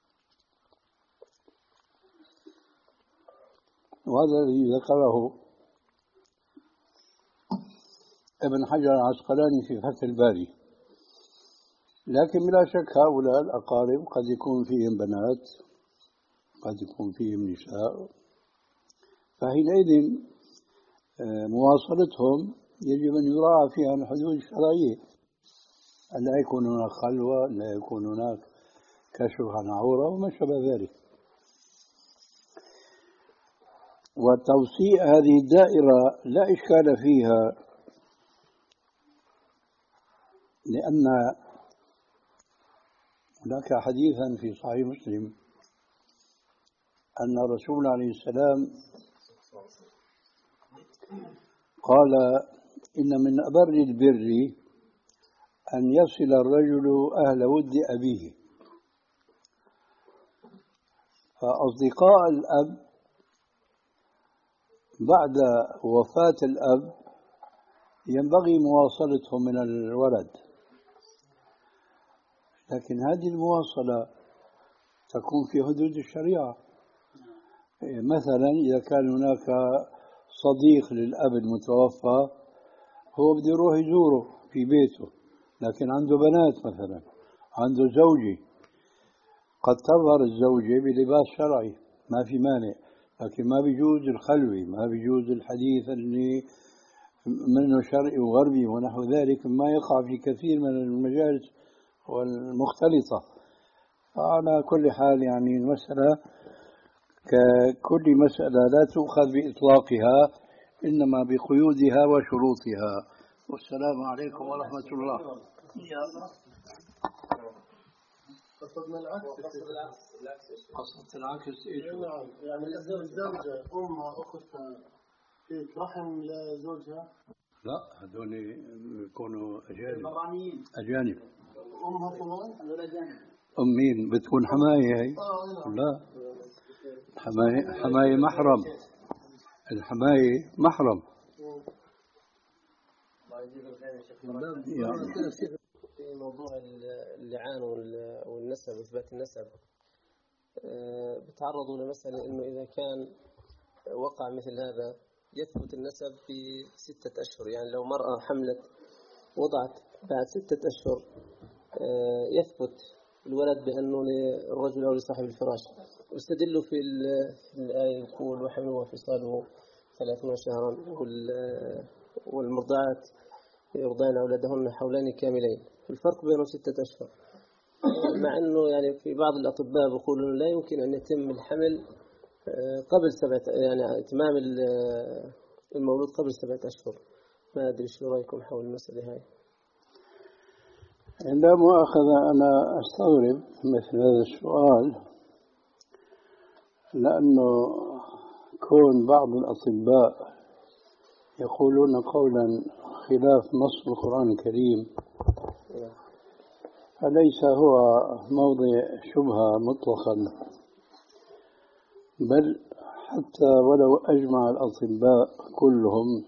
وهذا الذي ذكره ابن حجر العسقلاني في فتح الباري. لكن بلا شك هؤلاء الأقارب قد يكون فيهم بنات، قد يكون فيهم نساء، فحينئذ مواصلتهم يجب أن يراعى فيها الحدود الشرعية، أن لا يكون هناك خلوة، لا يكون هناك كشف عن عورة وما شابه ذلك. وتوسيع هذه الدائرة لا إشكال فيها، لأن هناك حديثا في صحيح مسلم أن الرسول عليه السلام قال: إن من أبر البر أن يصل الرجل أهل ود أبيه. فأصدقاء الأب بعد وفاة الأب ينبغي مواصلتهم من الولد، لكن هذه المواصلة تكون في حدود الشريعة. مثلا إذا كان هناك صديق للأب المتوفى هو بده يروح يزوره في بيته، لكن عنده بنات مثلا، عنده زوجة، قد تظهر الزوجة بلباس شرعي ما في مانع، لكن ما بيجوز الخلوة، ما بيجوز الحديث اللي منه شرعي وغربي ونحو ذلك، ما يقع في كثير من المجالس والمختلطة. على كل حال يعني المسألة ككل مسألة لا تؤخذ بإطلاقها، إنما بقيودها وشروطها. والسلام عليكم ورحمة الله. قصدنا العكس. قصدت العكس إيش؟ نعم، يعني الزوجة أمها أختها فيك رحم لزوجها؟ لا، هذول يكونوا أجانب. أجانب. أمها كمان؟ أم مين؟ بتكون حماية هي؟ لا، حماية حماية محرم. الحماية محرم. في موضوع اللعان والنسب وإثبات النسب، بتعرضوا لمسألة إنه إذا كان وقع مثل هذا يثبت النسب في ستة أشهر. يعني لو مرأة حملت وضعت بعد ستة أشهر يثبت الولد بأنه للرجل أو لصاحب الفراش. واستدلوا في الآية يقول: وحمله وفصاله ثلاثون شهرا، والمرضعات يرضعن أولادهن حولين كاملين، الفرق بينهم ستة أشهر. مع أنه يعني في بعض الأطباء بيقولون لا يمكن أن يتم الحمل قبل سبعة، يعني إتمام المولود قبل سبعة أشهر. ما أدري شو رأيكم حول المسألة هاي؟ لا مؤاخذة، أنا أستغرب مثل هذا السؤال، لأنه كون بعض الأطباء يقولون قولا خلاف نص القرآن الكريم فليس هو موضع شبهة مطلقا، بل حتى ولو أجمع الأطباء كلهم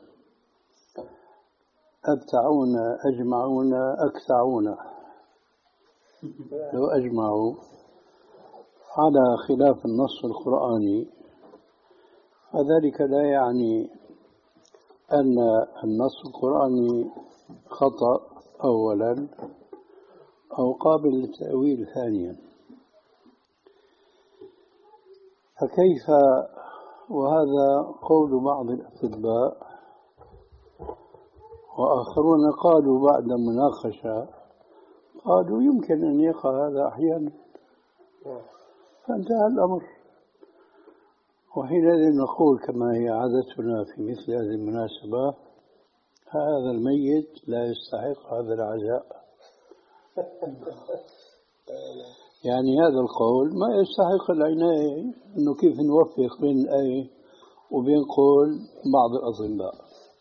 أبتعون أجمعون أكثعون، لو أجمعوا على خلاف النص القرآني فذلك لا يعني أن النص القرآني خطأ أولا أو قابل للتأويل ثانيا. فكيف وهذا قول بعض الأطباء، وآخرون قالوا بعد مناقشة قالوا يمكن أن يقع هذا أحيانا، فانتهى الأمر. وحينئذ نقول كما هي عادتنا في مثل هذه المناسبة: هذا الميت لا يستحق هذا العزاء. يعني هذا القول ما يستحق العناية، إنه كيف نوفق بين الآية وبين قول بعض الأطباء.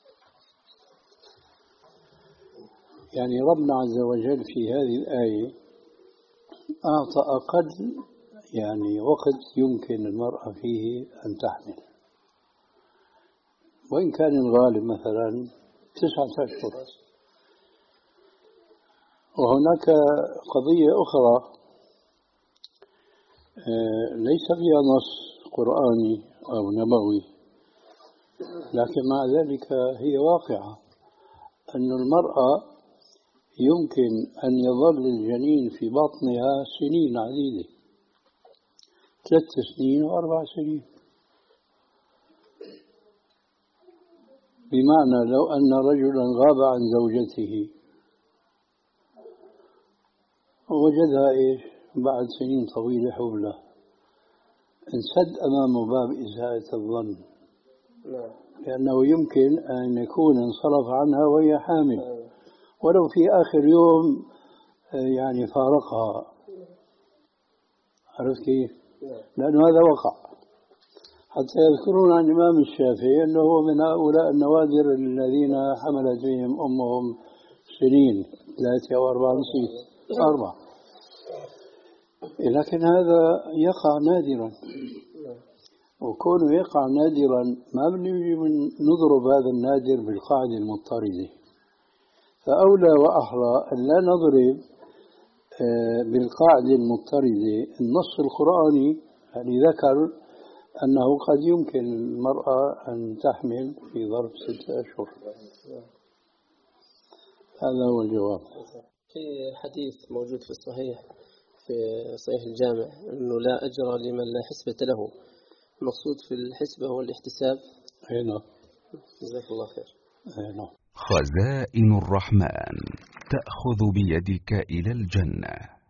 يعني ربنا عز وجل في هذه الآية أعطى أقل يعني وقت يمكن المرأة فيه أن تحمل، وإن كان الغالب مثلا تسعة أشهر. وهناك قضية أخرى ليس فيها نص قرآني أو نبوي، لكن مع ذلك هي واقعة، أن المرأة يمكن أن يظل الجنين في بطنها سنين عديدة، ثلاث سنين وأربع سنين. بمعنى لو أن رجلا غاب عن زوجته ووجدها إيش بعد سنين طويلة حبلى، انسد أمامه باب إساءة الظن لأنه يمكن أن يكون انصرف عنها وهي حامل ولو في آخر يوم يعني فارقها. عرفت كيف؟ لأنه هذا وقع. حتى يذكرون عن الإمام الشافعي أنه هو من هؤلاء النوادر الذين حملت بهم أمهم سنين، ثلاثة أو أربعة، نسيت أربعة. لكن هذا يقع نادرا، وكونه يقع نادرا ما بنجي نضرب هذا النادر بالقاعدة المضطردة. فأولى وأحرى أن لا نضرب بالقاعدة المضطردة النص القرآني الذي ذكر أنه قد يمكن المرأة أن تحمل في ظرف ستة أشهر. هذا هو الجواب. في حديث موجود في الصحيح في صحيح الجامع أنه لا أجر لمن لا حسبة له. المقصود في الحسبة هو الاحتساب. أي نعم. جزاك الله خير. أي نعم. خزائن الرحمن تأخذ بيدك إلى الجنة.